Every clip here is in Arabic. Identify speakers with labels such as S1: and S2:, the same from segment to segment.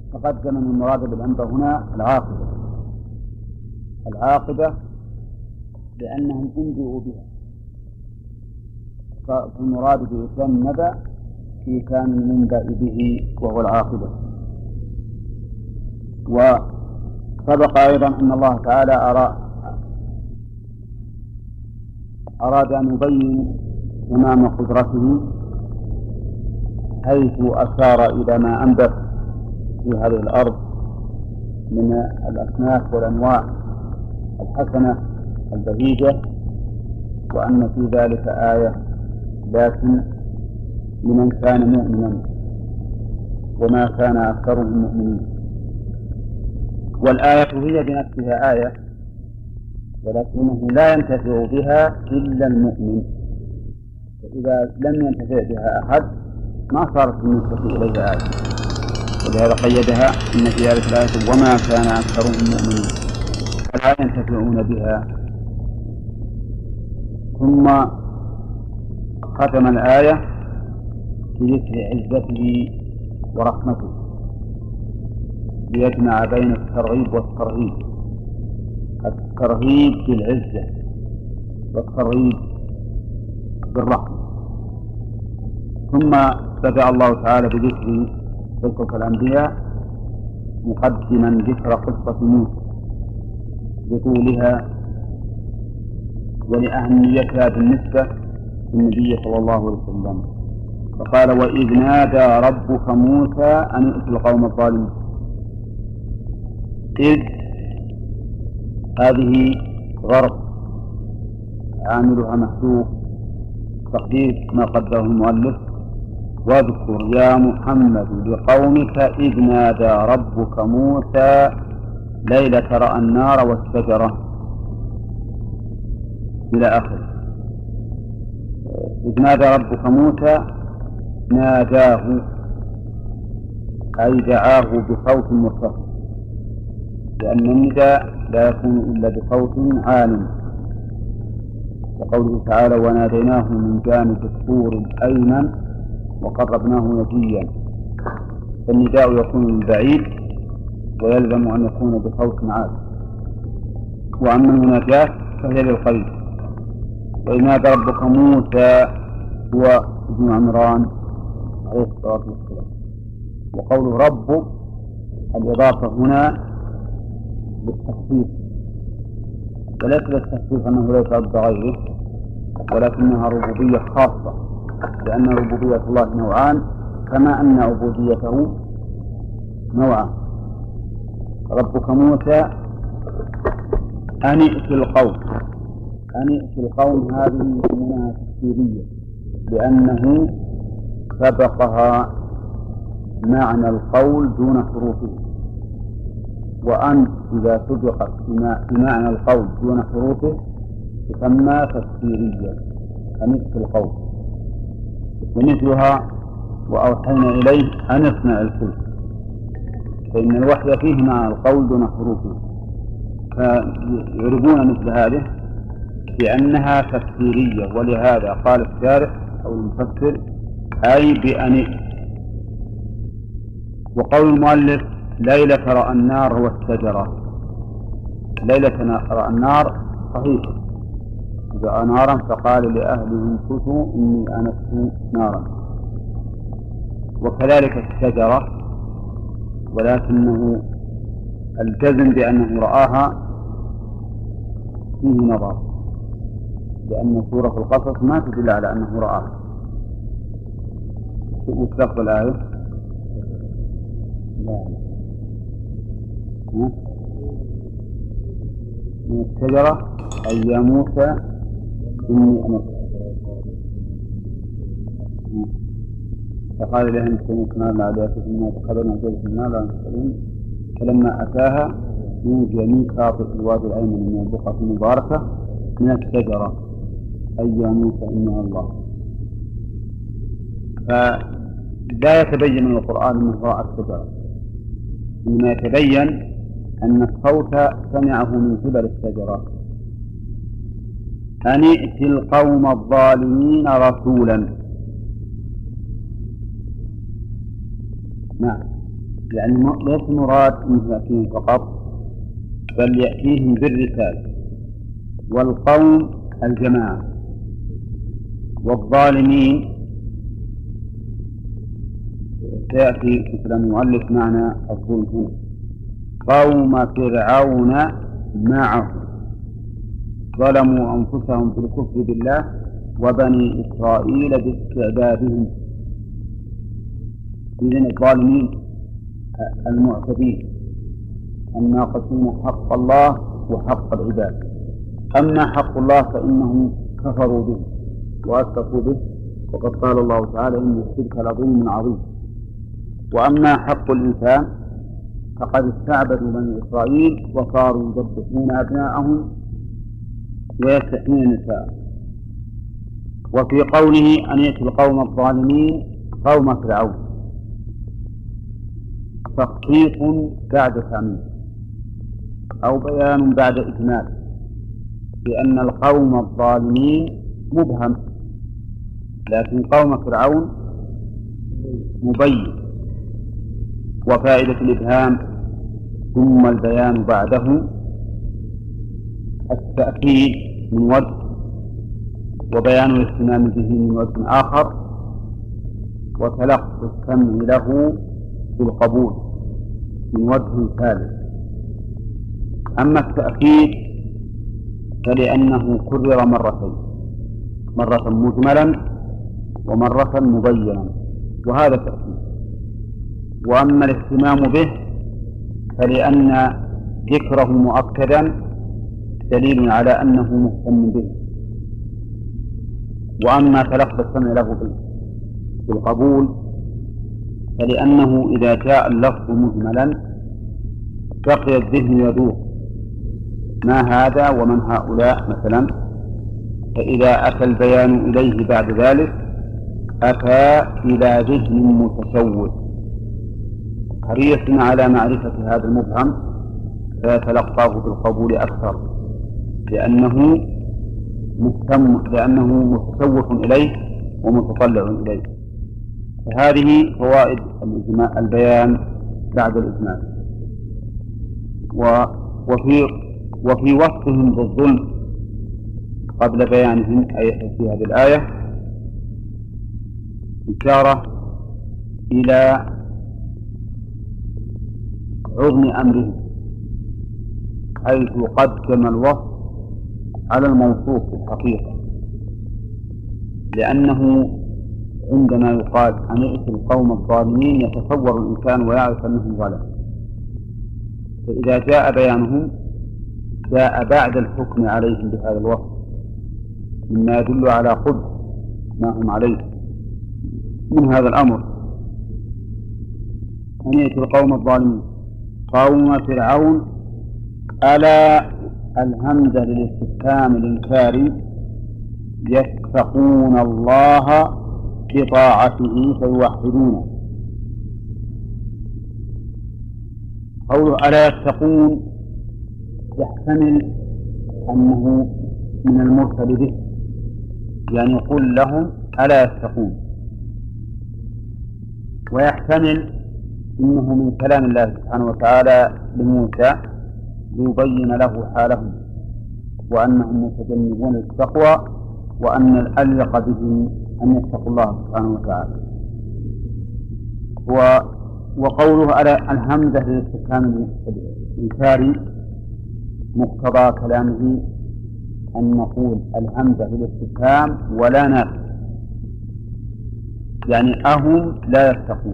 S1: تقدم من المراد بالأنبا هنا العاقبة لأنهم انبئوا بها، فالمراد بإتيان النبأ في كان المنبأ به وهو العاقبة. وسبق أيضا أن الله تعالى أراد أن يبين تمام قدرته حيث أشار إلى ما أنبت في هذه الأرض من الأصناف والأنواع الحسنة البهيجة، وأن في ذلك آية لكن لمن كان مؤمنا وما كان أكثرهم مؤمنين. والآية هي بنفسها آية، ولكنه لا ينتفع بها إلا المؤمن، فإذا لم ينتفع بها أحد ما صارت بالنسبة إليها آية، ولهذا قيدها إن في هذه الآية وما كان أكثرهم مؤمنين، فلا ينتفعون بها. ثم ختم الآية بذكر عزته ورحمته ليجمع بين الترغيب والترهيب، الترهيب بالعزة والترغيب بالرحمة. ثم بدأ الله تعالى بذكر قصة الأنبياء مقدما ذكر قصة موسى بطولها ولأهميتها بالنسبة للنبي صلى الله عليه وسلم، فقال وإذ نادى ربك موسى أن ائت القوم الظالمين. إذ هذه غرض عاملها محذوف، تقدير ما قدره المؤلف واذكر يا محمد لقومك إذ نادى ربك موسى ليلة رأى النار والشجرة إلى آخره. إذ نادى ربك موسى ناداه أي دعاه بصوت مرتفع، لأن النداء لا يكون إلا بصوت عال، وقوله تعالى وناديناه من جانب الطور الأيمن وقربناه نجيا، فالنداء يكون من بعيد ويلزم أن يكون بصوت عال، وأما المناجاة فهي للقريب. وإذ نادى ربك موسى هو ابن عمران عليه الصلاة والسلام. وقوله رب الإضافة هنا بالتخفيف، وليس للتخفيف أنه ليس رب غيره، ولكنها ربوبية خاصة، لأن ربوبية الله نوعان كما أن عبوديته نوعان. ربك موسى أن ائت القوم، أن ائت القوم هذه يسمونها تفسيرية لأنه سبقها معنى القول دون حروفه، وأن إذا سبقت بمعنى القول دون حروفه تسمى تفسيرية أن ائت القوم. ومثلها وأوحينا إليه أن اصنع الفلك، فإن الوحي فيه معنى القول دون حروفه، فيعربون مثل هذه بأنها تفسيرية، ولهذا قال الشارح أو المفسر أي بأن ائت. وقول المؤلف ليلة رأى النار والشجرة، ليلة رأى النار صحيح، رأى نارا فقال لأهله امكثوا إني آنست نارا، وكذلك الشجرة، ولكنه الجزم بأنه رآها فيه نظر، لأن سورة القصص ما تدل على أنه رآها. وتلفظ الآية من الشجرة أي يا موسى إني أنا، فقال لهم كنت نار عليكم مما تقبلنا جلس النار لا نستطيعون، فلما أتاها نودي من شاطئ الوادي الأيمن من البقعة المباركة من الشجرة أي يا موسى إنها الله. فلا يتبين من القرآن من رأى الشجرة، إنما يتبين أن الصوت سمعه من قبل الشجرة. أن ائت القوم الظالمين رسولا. نعم يعني ليس مراد أنه يأتيهم فقط، بل يأتيهم بالرسالة. والقوم الجماعة، والظالمين سيأتي في كلام المؤلف معنى الظلم هنا قوم فرعون معه ظلموا أنفسهم بالكفر بالله وبني إسرائيل باستعبادهم. إذن الظالمين المعتدين الناقصين حق الله وحق العباد. أما حق الله فإنهم كفروا به وأشركوا به، وقد قال الله تعالى إن الشرك لظلم عظيم. وأما حق الإنسان فقد استعبدوا بني إسرائيل وصاروا يذبحون أبناءهم ويستحيون نساءهم. وفي قوله أن يأتي القوم الظالمين قوم فرعون تخصيص بعد تعميم أو بيان بعد إجمال، لأن القوم الظالمين مبهم، لكن قوم فرعون مبين. وفائدة الإبهام ثم البيان بعده التأكيد من وجه، وبيان الاهتمام به من وجه آخر، وتلقي السمع له بالقبول من وجه ثالث. أما التأكيد فلأنه كرر مرتين، مرة مجملا ومرة مبينا، وهذا تأكيد. وأما الاهتمام به فلأن ذكره مؤكدا دليل على أنه مهتم به. وأما تلقي السمع له بالقبول فلأنه إذا جاء اللفظ مجملا بقي الذهن يدور ما هذا ومن هؤلاء مثلا، فإذا أتى البيان إليه بعد ذلك أتى إلى ذهن متشوش حريص على معرفة هذا المبهم فيتلقاه بالقبول أكثر، لأنه متشوف إليه ومتطلع إليه. فهذه فوائد البيان بعد الإجمال. وفي وصفهم بالظلم قبل بيانهم أي في هذه الآية إشارة إلى عظم أمرهم، حيث قدم الوصف على الموصوف في الحقيقة، لأنه عندما يقال أن ائت القوم الظالمين يتصور الإنسان ويعرف أنهم ظلموا، فإذا جاء بيانهم جاء بعد الحكم عليهم بهذا الوصف مما يدل على قبح ما هم عليه من هذا الأمر. أن ائت القوم الظالمين قوم فرعون ألا الهمزة للاستفهام الإنكاري يتقون الله بطاعته فيوحدونه. قوله ألا يتقون يحتمل أنه من المرسل به، يعني يقول لهم ألا يتقون، ويحتمل إنه من كلام الله سبحانه وتعالى لموسى ليبين له حالهم وأنهم متجنبون التقوى، وأن الأليق بهم أن يتقوا الله سبحانه وتعالى. وقوله ألا الهمزة للاستفهام الإنكاري مقتضى كلامه أن نقول الهمزة للاستفهام ولا نافي، يعني أهم لا يتقون،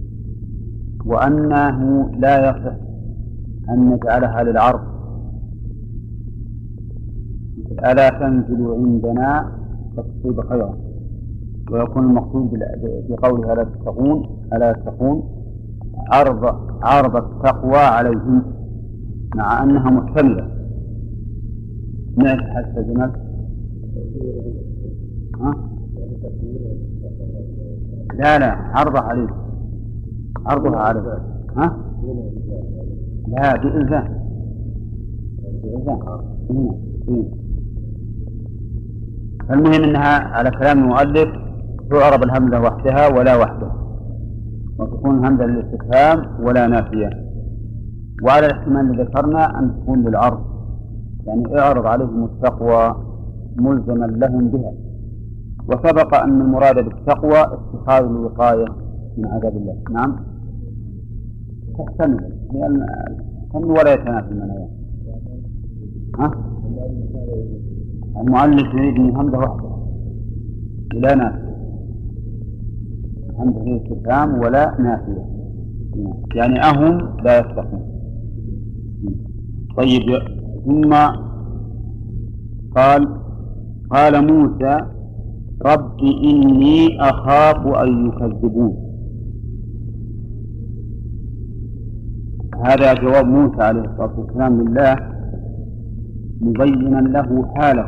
S1: وأنه لا يصح أن نجعلها للعرض ألا تنزل عندنا تقصيد خيرا، ويكون المقصود بقولها ألا تتقون ألا يتقون عرض التقوى عليهم مع أنها محتملة. نعم حتى جمال لا عرضها عليه، عرضها عليه لا بإلزام المهم أنها على كلام المؤلف تعرب الهمزة وحدها ولا وحدها، وتكون همزة للاستفهام ولا نافية. وعلى الاحتمال الذي ذكرنا أن تكون للعرض، يعني اعرض عليهم التقوى ملزما لهم بها. وسبق أن المراد بالتقوى اتخاذ الوقاية من عذاب الله. نعم، تحتمل لأن ولا يتنافي المنايا. المؤلف يريد من همزة واحدة لا نافية، همزة استفهام ولا نافية، يعني أهم لا يتقون. طيب، ثم قال موسى رب إني أخاف أن يكذبون. هذا جواب موسى عليه الصلاة والسلام لله مبينا له حاله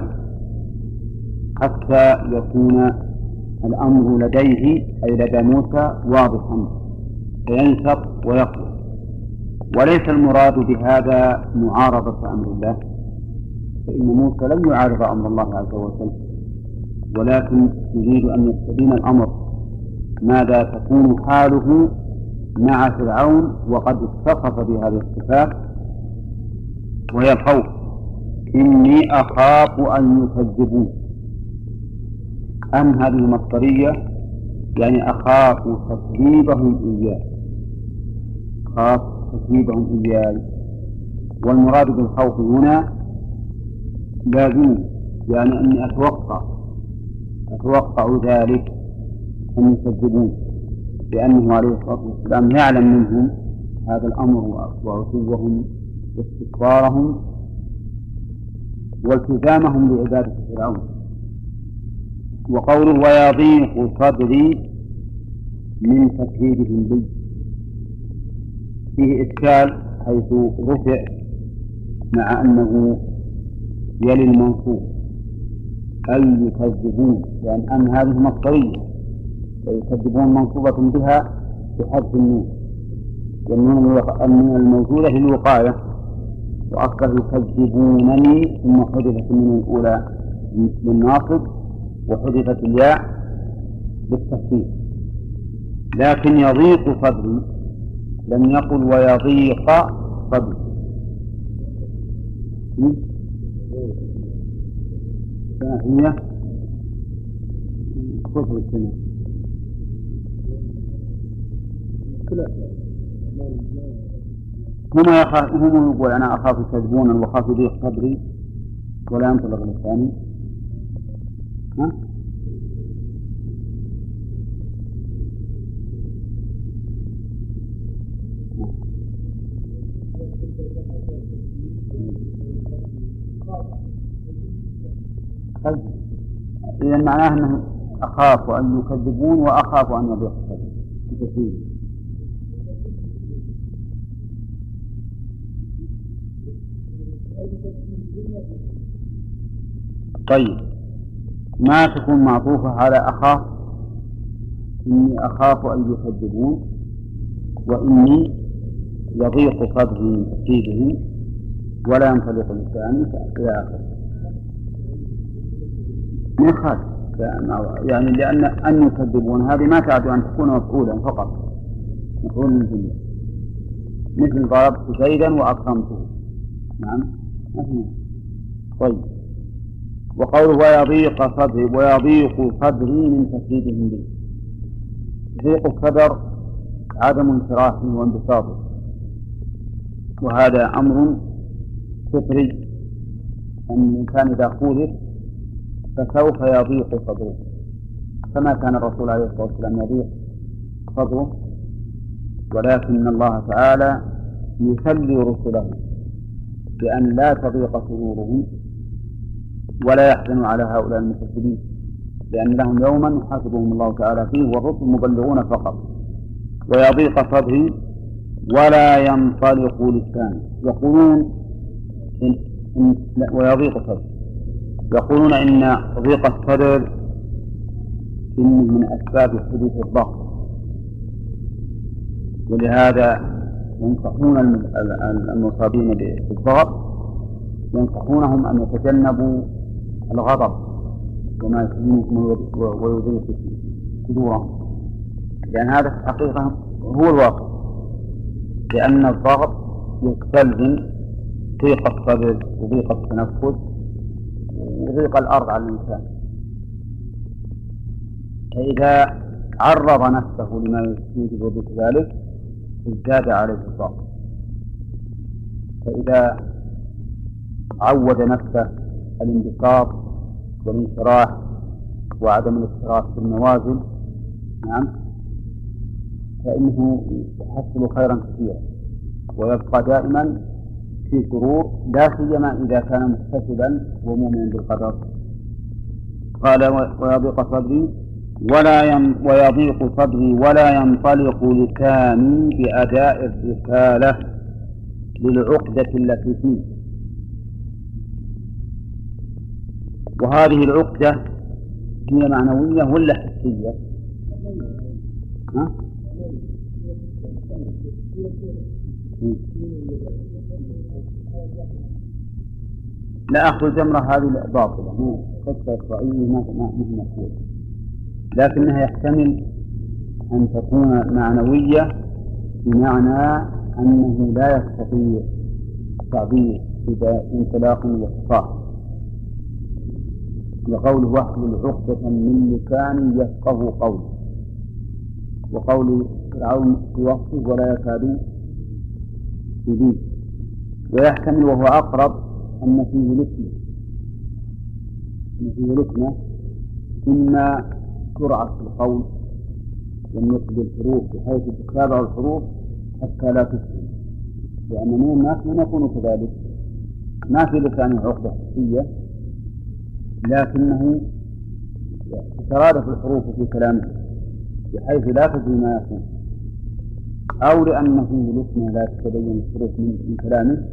S1: حتى يكون الأمر لديه أي لدى موسى واضحا فينشط ويقوى. وليس المراد بهذا معارضة أمر الله، فإن موسى لم يعارض أمر الله عز وجل، ولكن يريد أن يستبين الأمر ماذا تكون حاله مع فرعون وقد اتصف بهذه الصفات وهي الخوف. إني أخاف أن يكذبون. هذه مصدرية، يعني أخاف تكذيبهم إياه، أخاف تكذيبهم إياه. والمراد بالخوف هنا لازم، يعني أني أتوقع ذلك أن يكذبون، لأنه عليه الصلاة والسلام يعلم منهم هذا الأمر وعتوهم واستكبارهم والتزامهم بعبادة فرعون. وقوله ويضيق صدري من تكذيبهم بي فيه إشكال حيث رفع مع أنه يلي المنصوب أي يكذبون، لأن أن هذه مصدرية ويكذبون منصوبة بها بحذف النون، والنون الموجودة في الوقاية، وأصله يكذبونني ثم حذفت النون الأولى للناصب وحذفت الياء بالتخفيف. لكن يضيق صدري لم يقل ويضيق صدري. هي كفر السنة هم يقول أنا أخاف يكذبون وأخاف يضيق صدري ولا ينطلق لساني. إذا معناه أنه أخاف أن يكذبون وأخاف أن يضيق صدري. طيب، ما تكون معطوفة على أخاف؟ إني أخاف أن يكذبون وإني يضيق صدري من تكذيبه ولا ينطلق لساني إلى آخره. ما خاف يعني لأن أن يكذبون هذه ما تعد أن تكون مفعولا فقط، مفعول من الجملة، مثل ضربت زيدا وأكرمته. نعم. طيب، وقوله ويضيق صدري ويضيق صدري من تكذيبهم به. ضيق الصدر عدم انشراحه وانبساطه، وهذا أمر فطري أن الإنسان إذا خوف فسوف يضيق صدره، كما كان الرسول عليه الصلاة والسلام يضيق صدره، ولكن الله تعالى يسلي رسله بأن لا تضيق صدورهم ولا يحزن على هؤلاء المكذبين، لأن لهم يوما يحاسبهم الله تعالى فيه والرسل مبلغون فقط. ويضيق صدري ولا ينطلق لساني. يقولون ويضيق صدري، يقولون إن ضيق الصدر إنه من أسباب حدوث الضغط، ولهذا ينصحون المصابين بالضغط ينصحونهم أن يتجنبوا الغضب وما يسلمهم ويضيق صدورهم، لأن هذا في الحقيقة هو الواقع، لأن الضغط يستلزم ضيق الصدر وضيق التنفس وضيق الأرض على الإنسان، فإذا عرض نفسه لما يوجب ذلك ازداد عليه الضغط. فإذا عود نفسه الانبساط والانشراح وعدم الاضطراب في النوازل، نعم، فإنه يحصل خيرا كثيرا ويبقى دائما في سرور، لا سيما إذا كان محتسبا ومؤمنا بالقدر. قال ويضيق صدري ويضيق صدري ولا ينطلق لساني بأداء الرسالة للعقدة التي فيه. وهذه العقدة هي معنوية ولا حسية؟ لا أخذ الجمرة هذه باطلة، قصة إسرائيلية ما مقبول، لكنها يحتمل أن تكون معنوية بمعنى أنه لا يستطيع التعبير بانطلاق واختصار، وقوله واحلل عقدة من لساني يفقه قولي، وقول فرعون في وقته ولا يكاد يبين. ويحتمل وهو أقرب أن فيه لسنة إما سرعة في القول والنطق بالحروف بحيث تتابع الحروف حتى لا تسهل، لأن من الناس من يكون كذلك ما في لسانه عقدة حسية لكنه تترادف الحروف في كلامه بحيث لا تدري ما يكون، أو لأنه لسنة لا تتبين الحروف من كلامه،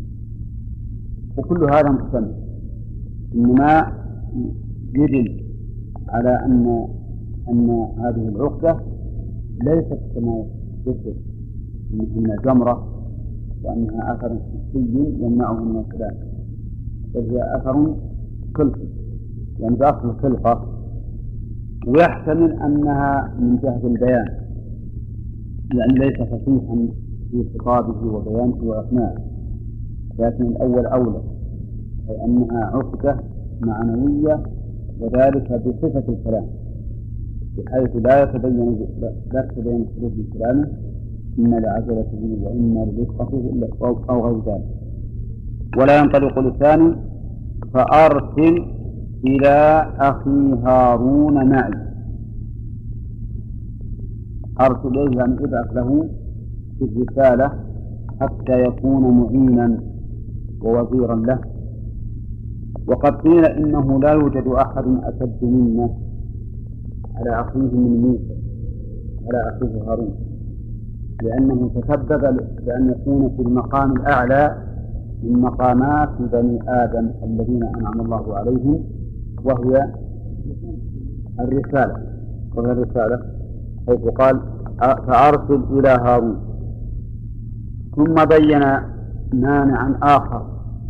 S1: وكل هذا محتمل. إنما يدل على أن هذه العقدة ليست كما يذكر أنها جمرة وأنها أثر حسي يمنعه من الكلام، بل هي أثر خلقي، يعني بأصل الخلقة. ويحتمل أنها من جهة البيان، يعني ليس فصيحا في خطابه وبيانه وأثناءه، لكن الأول أولى، أي أنها عقدة معنوية وذلك بصفة الكلام بحيث لا تتبين الحروف من كلامه، إما لعجلته وإما لرفقته أو غير ذلك. ولا ينطلق لساني فأرسل إلى أخي هارون معي. أرسل إليه يعني ابعث له في الرسالة حتى يكون معينا ووزيرا له. وقد قيل إنه لا يوجد أحد أشد منا على أخيه من موسى على أخيه هارون، لأنه تسبب بأن يكون في المقام الأعلى من مقامات بني آدم الذين أنعم الله عليهم، وهي الرسالة، حيث قال فأرسل إلى هارون. ثم بين مانعا آخر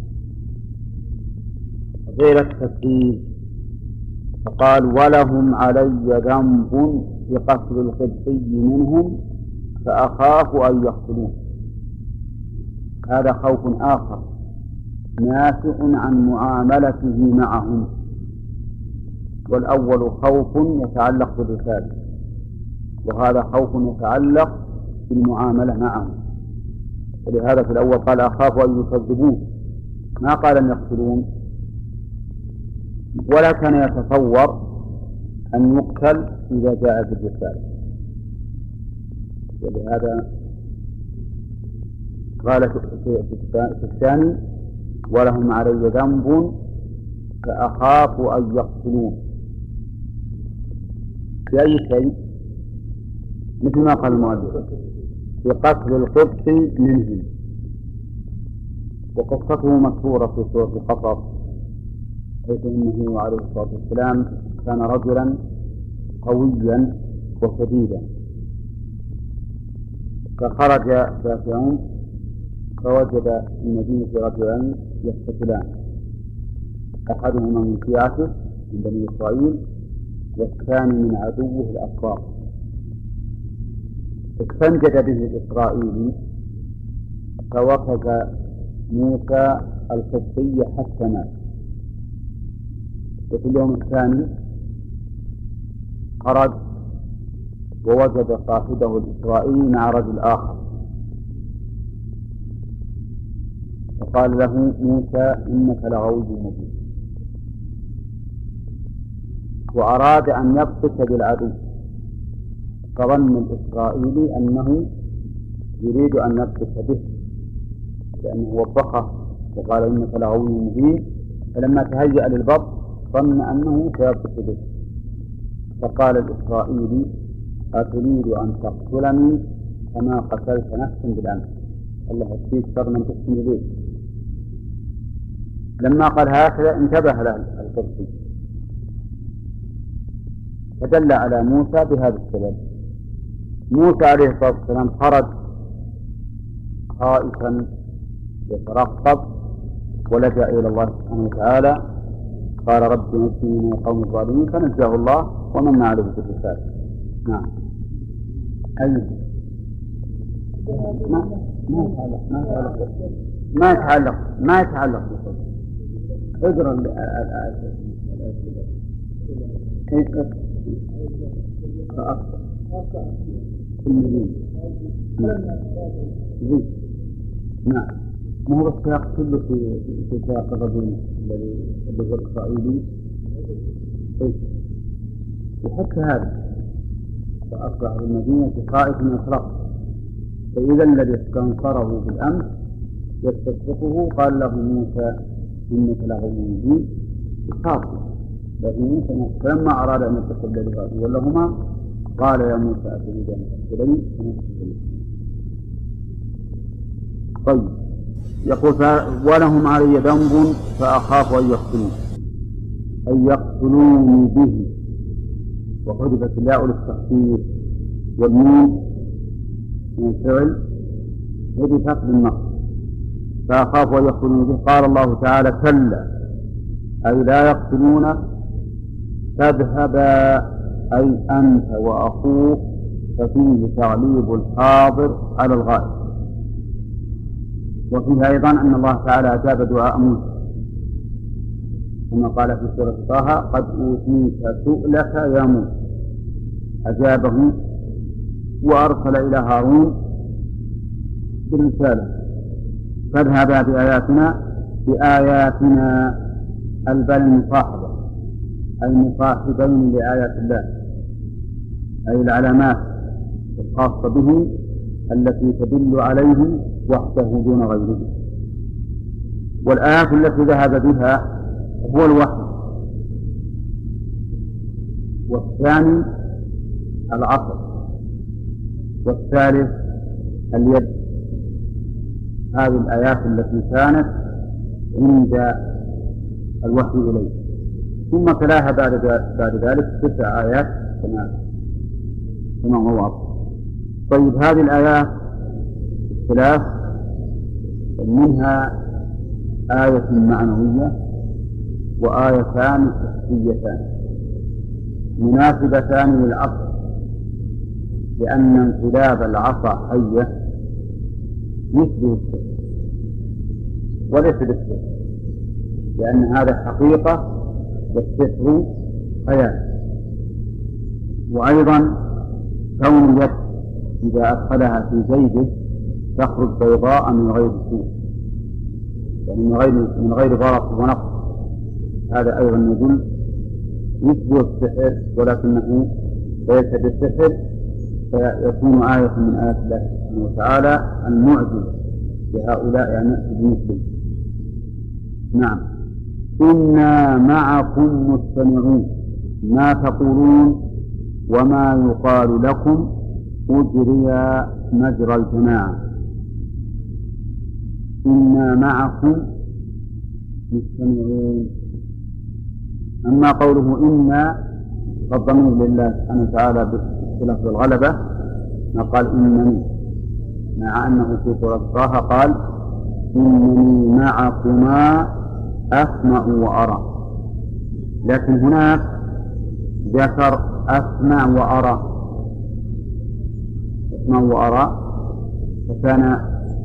S1: غير التكليف، فقال ولهم علي ذنب بقتل القبطي منهم فأخاف أن يقتلون. هذا خوف آخر ناشئ عن معاملته معهم، والأول خوف يتعلق بالرسالة، وهذا خوف يتعلق بالمعاملة معهم. ولهذا في الأول قال أخاف أن يكذبون، ما قال أن يقتلون، ولا كان يتصور أن يقتل إذا جاء بالرسالة. ولهذا قال في الثاني ولهم علي ذنب فأخاف أن يقتلون في أي شيء، مثل ما قال المؤلف في قتل القبط منهم. وقصته مشهورة في سورة القصص، حيث إنه عليه الصلاة والسلام كان رجلا قويا وشديدا، فخرج دافعون فوجد في المدينة رجلين يقتتلان، أحدهما من شيعته من بني إسرائيل والثاني من عدوه الأكبر. استنجد به الإسرائيلي فوقف موسى القبطي حتى مات. وفي اليوم الثاني خرج ووجد صاحبه الإسرائيلي مع رجل آخر، فقال له موسى إنك لغوي مبين، وأراد أن يبطش بالعدو، فظن الإسرائيلي أنه يريد أن يبطش به لأنه وبخه وقال إنك لغوي مبين، فلما تهيأ للبطش ظن أنه سيبطش به، فقال الإسرائيلي أتريد أن تقتلني كما قتلت نفسا بالأمس؟ الله يكفيك شر من تحسن إليه. لما قال هكذا انتبه له القبطي فدل على موسى بهذا السبب. موسى عليه الصلاة والسلام خرج خائفا يترقب ولجأ إلى الله سبحانه وتعالى، قال رب نجني من القوم الظالمين، فنجاه الله ومن عليه بالرسالة. نعم. أي ما يتعلق اقرأ الآية فأكثر نعم. ما هو السياق كله في سياق الرجل الذي هو الإسرائيلي، وحتى هذا فأصبح بالمدينة خائف يطرق، فإذا الذي استنصره بالأمس يستصدقه قال له موسى إنك لغوي مبين خاف، لكن موسى فلما أراد أن يتصل به ولهما قال يا موسى أتريد أن تقتلني؟ طيب، يقول ولهم علي ذنب فأخاف أن يقتلوني به، وحذفت الياء للتخفيف والميم من الفعل حذفت بالنصب، فأخاف أن يقتلوني به. قال الله تعالى كلا أي لا يقتلونك، تذهبا أي أنت وأخوك، ففيه تعليب الحاضر على الغائب. وفيه أيضا أن الله تعالى أجاب دعاء موسى كما قال في سورة طه قد أوتيت سؤلك يا موسى، أجابه وأرسل إلى هارون بالرسالة فاذهبا بآياتنا البل المصاحبة، أي مصاحبين لآيات الله، أي العلامات الخاصة به التي تدل عليه وحده دون غيره. والآيات التي ذهب بها هو الوحي، والثاني العصر، والثالث اليد. هذه الآيات التي كانت عند الوحي إليه، ثم تلاها بعد ذلك 9 آيات كما هو واضح. طيب، هذه الآيات الثلاث منها آية معنوية وآيتان حسيتان مناسبتان للعصر، لأن انقلاب العصا حية يشبه السحر وليس بالسحر، لأن هذا حقيقة والسحر خيال. وأيضا كون اليد إذا أدخلها في جيبه تخرج بيضاء من غير سوء، يعني من غير ضرر ونقص، هذا أيضا يدل يشبه السحر ولكنه ليس بالسحر، فيكون آية من آيات الله سبحانه وتعالى المعجزة لهؤلاء يعني بمثله. نعم. إنا معكم مستمعون ما تقولون وما يقال لكم أجري مجرى الجماعة. إنا معكم مستمعون. أما قوله إنا فالضمير لله سبحانه وتعالى بلفظ الغلبة، ما قال إنني، مع أنه في سورة طه قال إنني معكما أسمع وأرى، لكن هناك ذكر أسمع وأرى، أسمع وأرى، فكان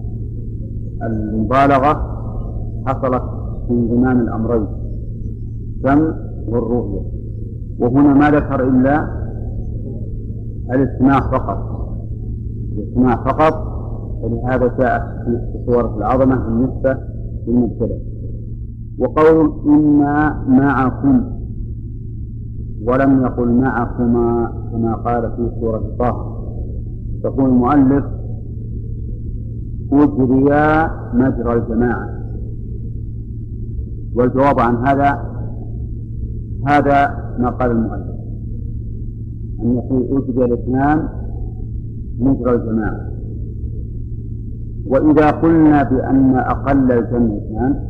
S1: المبالغة حصلت في انضمام الأمرين السمع والرؤية، وهنا ما ذكر إلا الاستماع فقط، الاستماع فقط، ولهذا جاء في سورة العظمة بالنسبة للمبتدأ. وقول إنا معكم ولم يقل معكما كما قال في سورة طه. يقول المؤلف أجريا مجرى الجماعة، والجواب عن هذا ما قال المؤلف، أن يقول أجري الاثنان مجرى الجماعة. وإذا قلنا بأن أقل الجمع اثنان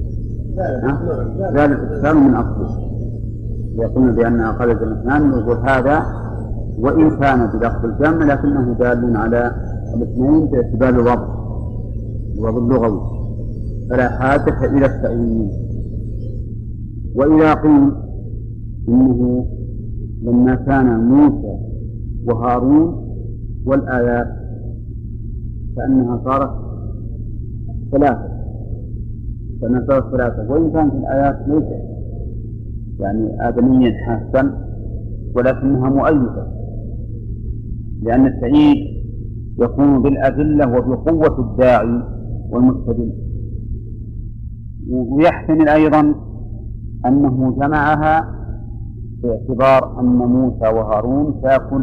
S1: ذلك إشكال من أصله. إذا قلنا بأن أقل الجمع اثنان نقول هذا وإن كان بلفظ الجمع لكنه دال على الاثنين باعتبار الوضع اللغوي، فلا حاجة إلى التأويل. وإذا قيل إنه لما كان موسى وهارون والآيات فإنها صارت ثلاثة، وإن كانت الآيات ليست يعني آدميا حاسا ولكنها مؤيدة، لأن التأييد يكون بالأدلة وبقوة الداعي والمستدل. ويحتمل أيضا أنه جمعها باعتبار أن موسى وهارون سيكون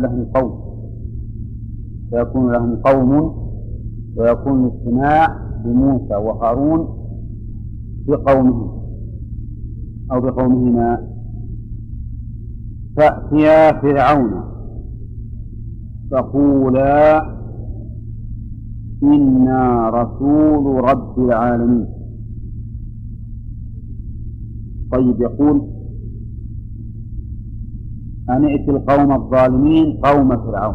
S1: لهم قوم ويكون الاجتماع بموسى وهارون بقومهم أو بقومهما. فأتيا فرعون فقولا إنا رسول رب العالمين. طيب، يقول أن ائت القوم الظالمين قوم فرعون،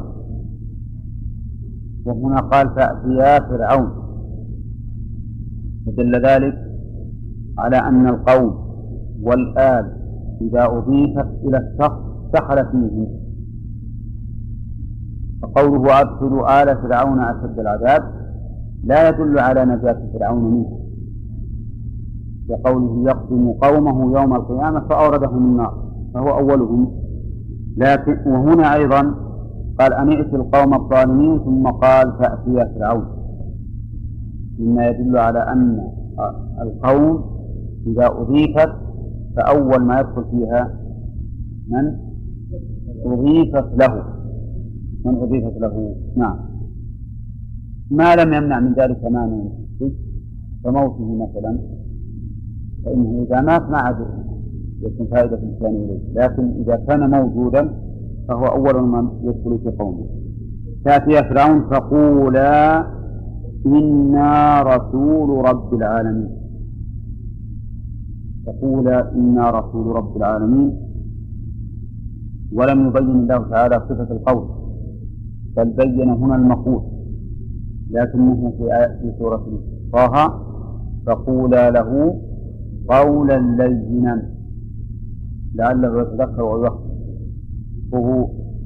S1: وهنا قال فأتيا فرعون، فدل ذلك على أن القوم والآل إذا أضيفت إلى الشخص دخل فيه. فقوله أدخلوا آل فرعون أشد العذاب لا يدل على نجاة فرعون منه، كقوله يقدم قومه يوم القيامة فأوردهم النار فهو أولهم. لكن وهنا أيضا قال أن ائت القوم الظالمين ثم قال فأتيا فرعون، مما يدل على أن القوم إذا أضيفت فأول ما يدخل فيها من أضيفت له. نعم، ما لم يمنع من ذلك مانع كموته مثلا، فإنه إذا مات ما عاد يكون فائدة الإنسان إليه، لكن إذا كان موجودا فهو أول من يدخل في قومه. فأتي فرعون فقولا إنا رسول رب العالمين. فقولا إنا رسول رب العالمين، ولم يبين الله تعالى صفة القول، بل بين هنا المقول، لكنه في سورة طه فقولا له قولا لينا لعله يتذكر ويخطئ. وهو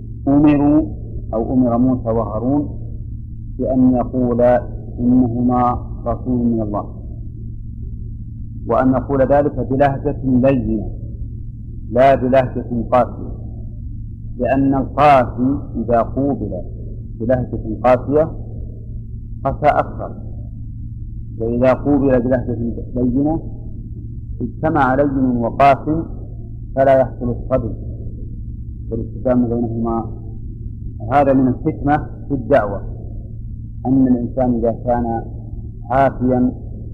S1: أمر موسى وهارون بأن يقولا إنهما رسول من الله، وأن يقول ذلك بلهجة لينة لا بلهجة قاسية، لأن القاسي إذا قوبل بلهجة قاسية قسى أكثر، وإذا قوبل بلهجة لينة اجتمع لين وقاس فلا يحصل الصدر والاستفهام بينهما. هذا من الحكمة في الدعوة، أن الإنسان إذا كان عافيا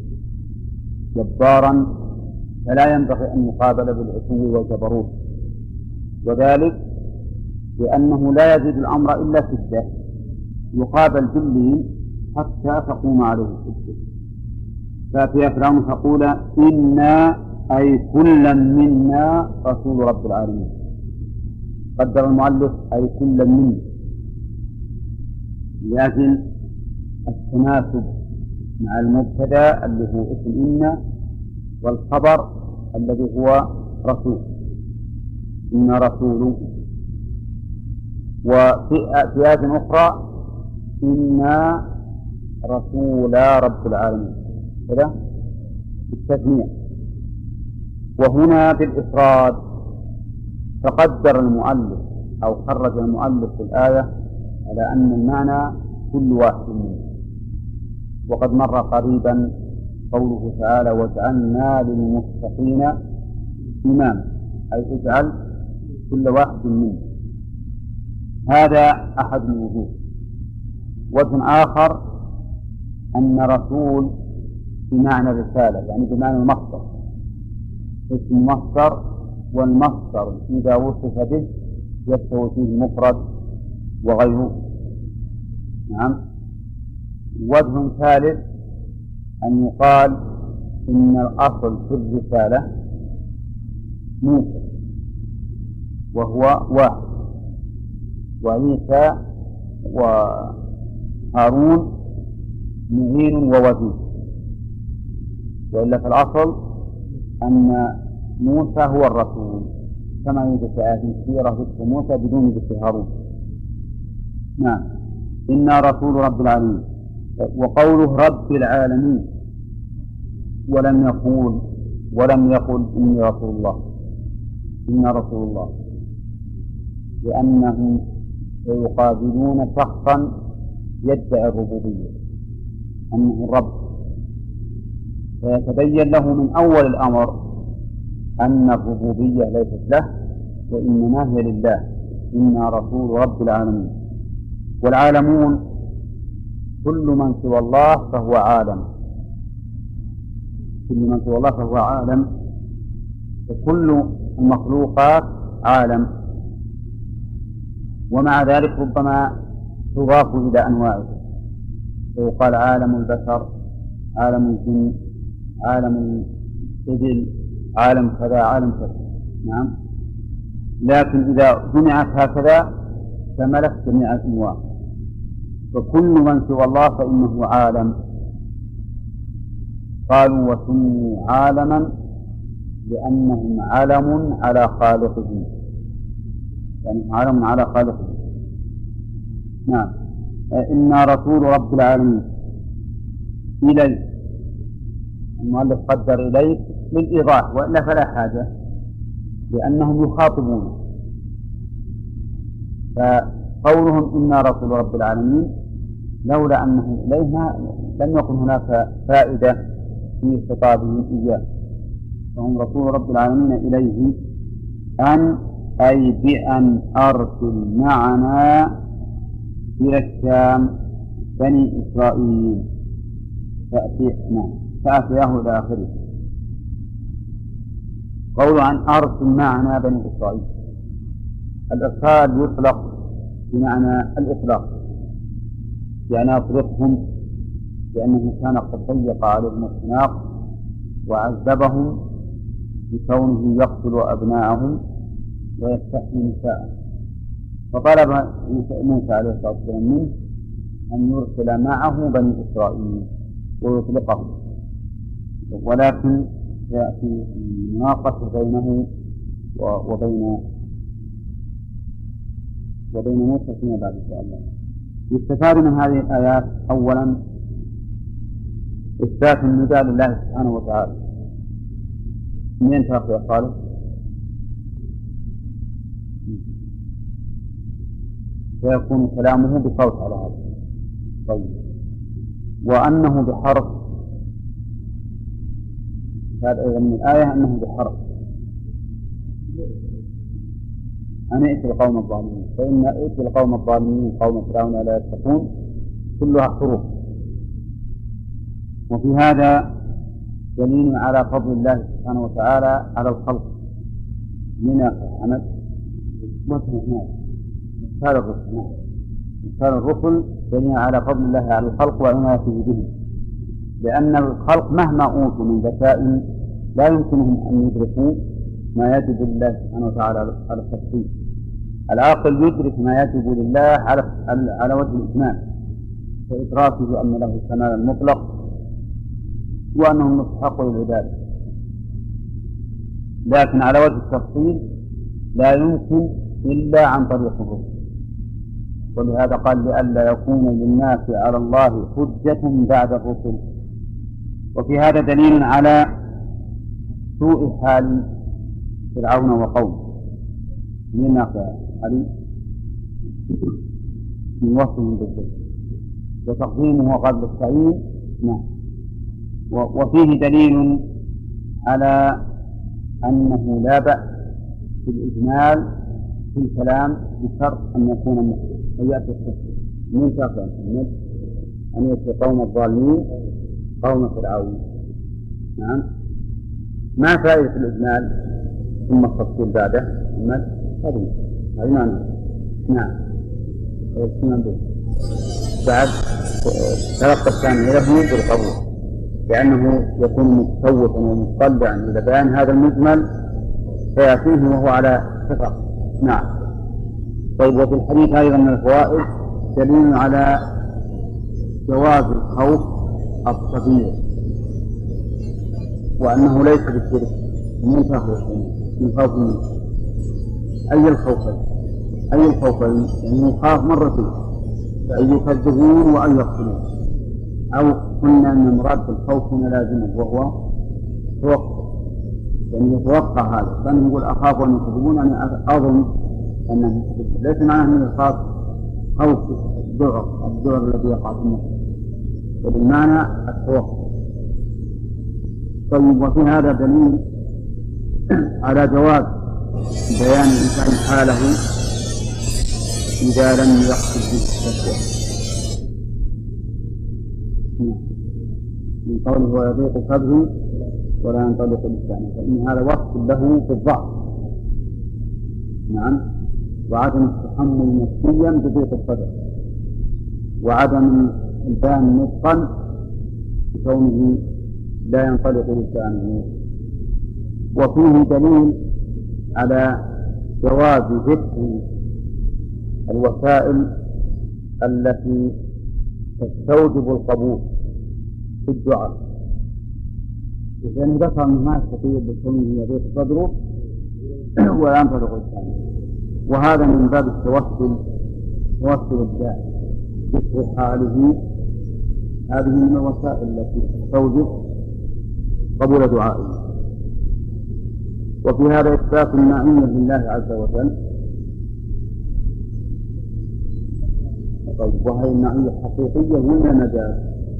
S1: جبارا فلا ينبغي أن يقابل بالعتو والجبروت، وذلك لأنه لا يزيد الأمر إلا شدة، يقابل باللين حتى تقوم عليه الحجة. فأتي فرعون فقول إنا أي كلا منا رسول رب العالمين. قدر المؤلف أي كلا منا لكن التناسب مع المبتدا الذي هو اسم إنا والخبر الذي هو رسول، إن رسول. وفي آيات أخرى إنا رسول رب العالمين كذا بالتثنية. وهنا بالإفراد فقدر المؤلف أو خرج المؤلف في الآية على أن المعنى كل واحد منه. وقد مر قريبا قوله تعالى وجعلنا للمتقين إماما، أي اجعل كل واحد منه. هذا أحد الوجوه. وجه آخر أن رسول بمعنى الرسالة، يعني بمعنى المصدر، اسم مصدر، والمصدر إذا وصف به يستوي فيه المفرد وغيره. نعم. وجه ثالث أن يقال إن الأصل في الرسالة موسى وهو واحد، وعيسى وهارون معين ووزير، وإلا في الأصل أن موسى هو الرسول كما يوجد في آية كثيرة ذكر موسى بدون ذكر هارون. نعم. إنا رسول رب العالمين. وقوله رب العالمين ولم يقل إني رسول الله، إنا رسول الله، لأنهم يقابلون شخصا يدعي الربوبية أنه الرب، فيتبين له من أول الأمر أن الربوبية ليست له وإنما هي لله. إنا رسول رب العالمين. والعالمون كل من سوى الله فهو عالم، كل من سوى الله فهو عالم، وكل المخلوقات عالم. ومع ذلك ربما تضاف إلى أنواعه، فيقال عالم البشر، عالم الجن، عالم الإبل، عالم كذا، عالم كذا. نعم. لكن إذا جمعت هكذا شملت جميع الأنواع، فكل من سوى الله فإنه عالم. قالوا وسموا عالما لأنهم علم على خالقهم، يعني علم على خالقهم. نعم. إنا رسول رب العالمين. إليك، المؤلف قدر إليك للإيضاح، وإلا فلا حاجة لأنهم يخاطبون. فقولهم إنا رسول رب العالمين لولا أنهم إليها لم يكن هناك فائدة في خطابهم إياه، فهم رسول رب العالمين إليه. أي بأن أرسل معنا إلى الشام بني إسرائيل فأتياه إلى آخره. قول عن أرسل معنا بني إسرائيل، الإرسال يطلق بمعنى الإطلاق، يعني أطلقهم لأنه كان قد ضيق عليهم الخناق وعذبهم بكونه يقتل أبناءهم ويستحيي نساءهم، فطلب موسى عليه الصلاة والسلام منه أن يرسل معه بني إسرائيل ويطلقهم، ولكن يأتي مناقشة بينه وبين موسى فيما بعد إن شاء الله. يستفاد من هذه الآيات أولا إثبات النداء لله سبحانه وتعالى. منين تأخذ يا خالد؟ فيكون كلامه بصوت على هذا. طيب. وأنه بحرف، هذا أيضا من الآية أنه بحرف. أن ائت القوم الظالمين، فإن ائت القوم الظالمين قوم فرعون لا يتقون كلها حروف. وفي هذا دليل على فضل الله سبحانه وتعالى على الخلق من أحمد مثال الرسل دليل على فضل الله على الخلق وعنايته به، لأن الخلق مهما أوتوا من ذكاء لا يمكنهم أن يدركوا ما يجب لله سبحانه وتعالى على التفصيل. العاقل يدرك ما يجب لله على وجه الإجمال، فإدراكه أن له الكمال المطلق وأنه مستحق للعبادة، لكن على وجه التفصيل لا يمكن إلا عن طريق الرسل. ولهذا قال لئلا يكون للناس على الله حجة بعد الرسل. وفي هذا دليل على سوء حال فرعون وقومه من علي من وصفهم بالذات وتقديمه قبل التعيين. نعم. وفيه دليل على أنه لا بأس في الإجمال في الكلام بشرط أن يكون مختص ويأتي التفصيل من شرط أن يأتي قوم الظالمين قوم فرعون. نعم. ما فائدة الإجمال ثم التفصيل بعده؟ هذه معنى. نعم. بعد تلقى الثاني له بالقبول لأنه يكون متسوقا ومطلعا إلى بيان هذا المجمل فيأتيه وهو على ثقة. نعم. طيب. وفي الحديث أيضا من الفوائد دليل على جواز الخوف الطبيعي وأنه ليس بالشرك من خوف منه. أي الخوفين يعني يخاف مرتين فأن يكذبون وأن يقتلون أو قلنا أن المراد بالخوف هنا لازمه وهو توقع يعني يتوقع هذا كان يقول أخاف أن يكذبون يعني أظن أنه ليس معناه أنه يخاف خوف الذعر الذي يقع في النفس وبالمعنى التوقع. طيب. وفي هذا دليل على جواز بيان الإنسان حاله إذا لم يقصد به التشويه من قوله ويضيق صدره ولا ينطلق لسانه فإن هذا وصف له بالضعف. نعم. وعدم التحمل نفسيا بضيق الصدر وعدم البيان نطقا بكونه لا ينطلق لسانه. وفيه دليل على جواز ذكر الوسائل التي تستوجب القبول في الدعاء. إذا ذكر ما يستطيع بكونه يضيق صدره ولا ينطلق لسانه وهذا من باب توسل الداعي ذكر حاله. هذه من الوسائل التي تستوجب قبول دعائه. وفي هذا إثبات المعية لله عز وجل. وهي المعية حقيقية ولا مجاز؟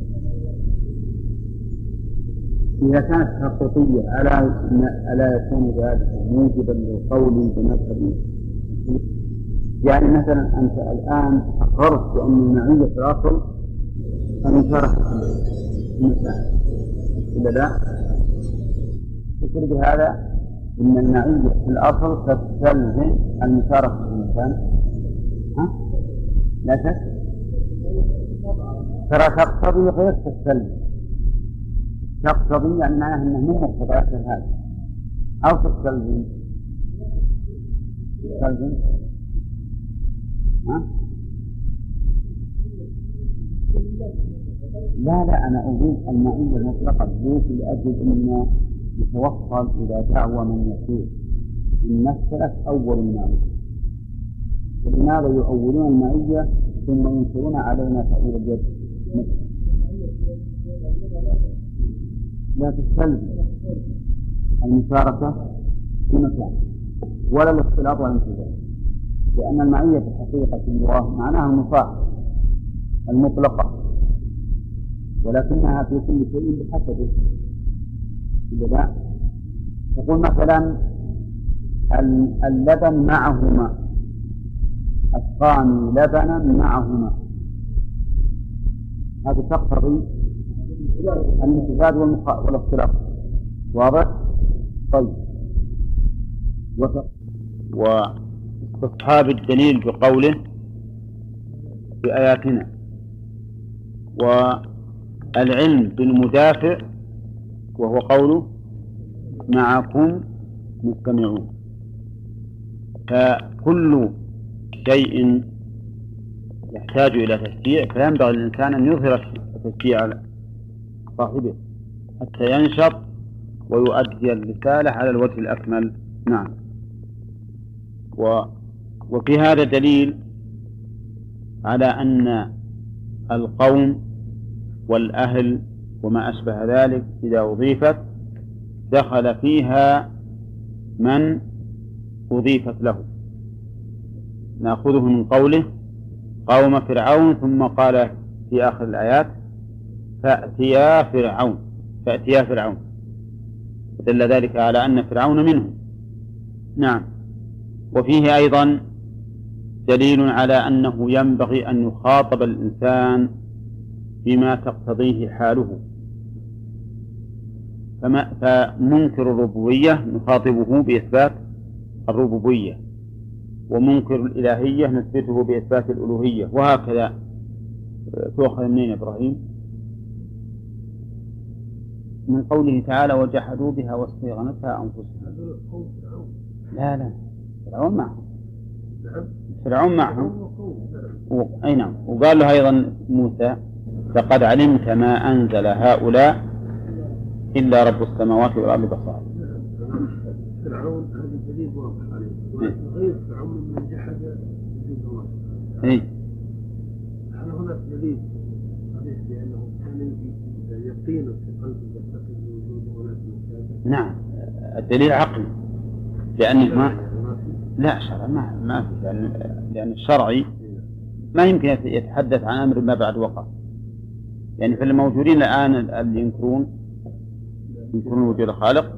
S1: إذا كانت حقيقية ألا يكون ذلك موجبا للقول بمذهب؟ يعني مثلا أنت الآن أقررت بأن المعية في الأصل أن شرح المكان إلا لا تقول بهذا إن المعية في الأصل تستلزم المشاركة في المكان. لا شك ترى تقتضي غير تستلزم. تقتضي يعني معناه أنه من مقتضيات هذا أو تستلزم لا أنا أريد المعية المطلقة ليس لأجل أن يتوصل إلى دعوة من يسير من مسألة أول المعية. ولماذا يؤولون المعية ثم ينكرون علينا تأويل اليد؟ لا تستلزم المشاركة في مكان ولا الاختلاط ولا الانتزاع لأن المعية في حقيقة الله معناها المصاحبة المطلقة ولكنها في كل شيء بحسبه. لا تقول مثلا اللبن معه ماء الثاني لبنا معه ماء هذه تقتضي الامتزاج والاختلاف. واضح؟ طيب. واستصحاب الدليل بقوله بآياتنا والعلم بالمدافع وهو قوله معكم مستمعون. فكل شيء يحتاج إلى تشجيع فينبغي للإنسان أن يظهر التشجيع على صاحبه حتى ينشط ويؤدي الرسالة على الوجه الأكمل. نعم. وفي هذا دليل على أن القوم والأهل وما أشبه ذلك إذا أضيفت دخل فيها من أضيفت له. نأخذه من قوله قوم فرعون، ثم قال في آخر الآيات فأتيا فرعون، دل ذلك على أن فرعون منهم. نعم. وفيه أيضا دليل على أنه ينبغي أن يخاطب الإنسان بما تقتضيه حاله، فمنكر الربوبية نخاطبه بإثبات الربوبية، ومنكر الإلهية نثبته بإثبات الألوهية، وهكذا. تؤخذ منين يا إبراهيم؟ من قوله تعالى وجحدوا بها واستيقنتها أنفسهم. لا فرعون معهم. أي نعم. وقال له أيضا موسى لقد علمت ما أنزل هؤلاء إلا رب السماوات والأرض بصائر.
S2: فرعون هذا الدليل واضح عليه، غير فرعون من جحد وجود الله. هل هناك دليل صريح بأنه كان يقين في قلبه يعتقد بوجود هناك مساجد؟
S1: نعم، الدليل عقلي، لأن لا شرع ما في، لأن الشرعي ما يمكن يتحدث عن أمر ما بعد وقع. يعني في الموجودين الآن اللي ينكرون وجود الخالق،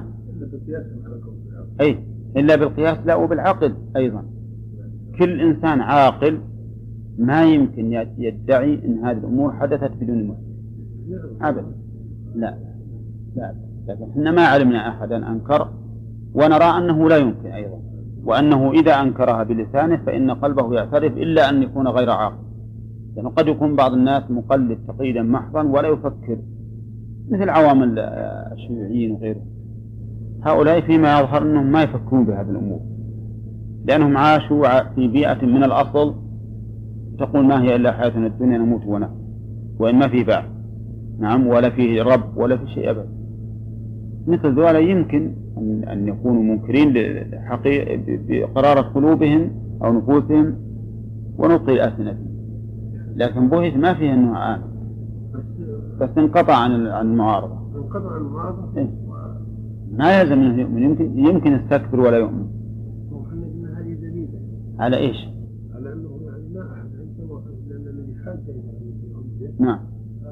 S1: إلا بالقياس، لا وبالعقل أيضا. كل إنسان عاقل ما يمكن يدعي أن هذه الأمور حدثت بدون محدث أبدا. لا لكن إحنا ما علمنا أحدا أنكر، ونرى أنه لا يمكن أيضا، وأنه إذا أنكرها بلسانه فإن قلبه يعترف، إلا أن يكون غير عاقل. لأنه قد يكون بعض الناس مقلد تقليدا محضا ولا يفكر، مثل عوام الشيوعيين وغيرهم. هؤلاء فيما يظهر أنهم ما يفكرون بهذه الأمور، لأنهم عاشوا في بيئة من الأصل تقول ما هي إلا حياتنا الدنيا نموت ونحن، وإن ما في بعث. نعم. ولا فيه رب ولا في شيء أبدا. مثل ذولا يمكن أن يكونوا منكرين بقرارة قلوبهم أو نفوسهم ونطق ألسنتهم، لكن بوهيت ما فيه أنه عام، بس انقطع عن المعارضة. ما يلزم أنه يؤمن، يمكن يستكبر ولا يؤمن. على إيش؟
S2: على أنه يعني ما أحد عنده، لأن الذي حاج إلى
S1: نعم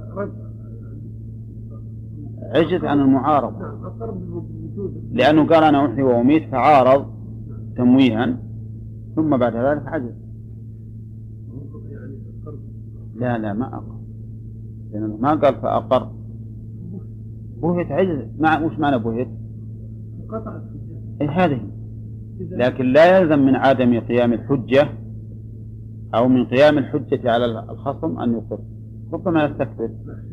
S1: عجز عن المعارضة، لأنه قال أنا أحيي وأميت فعارض تمويها، ثم بعد ذلك عجز. لا ما أقر، لأنه ما قال فأقر. بوهت عجز. وش معنى بوهت؟ هذه. لكن لا يلزم من عدم قيام الحجة أو من قيام الحجة على الخصم أن يقر، ربما يستكبر.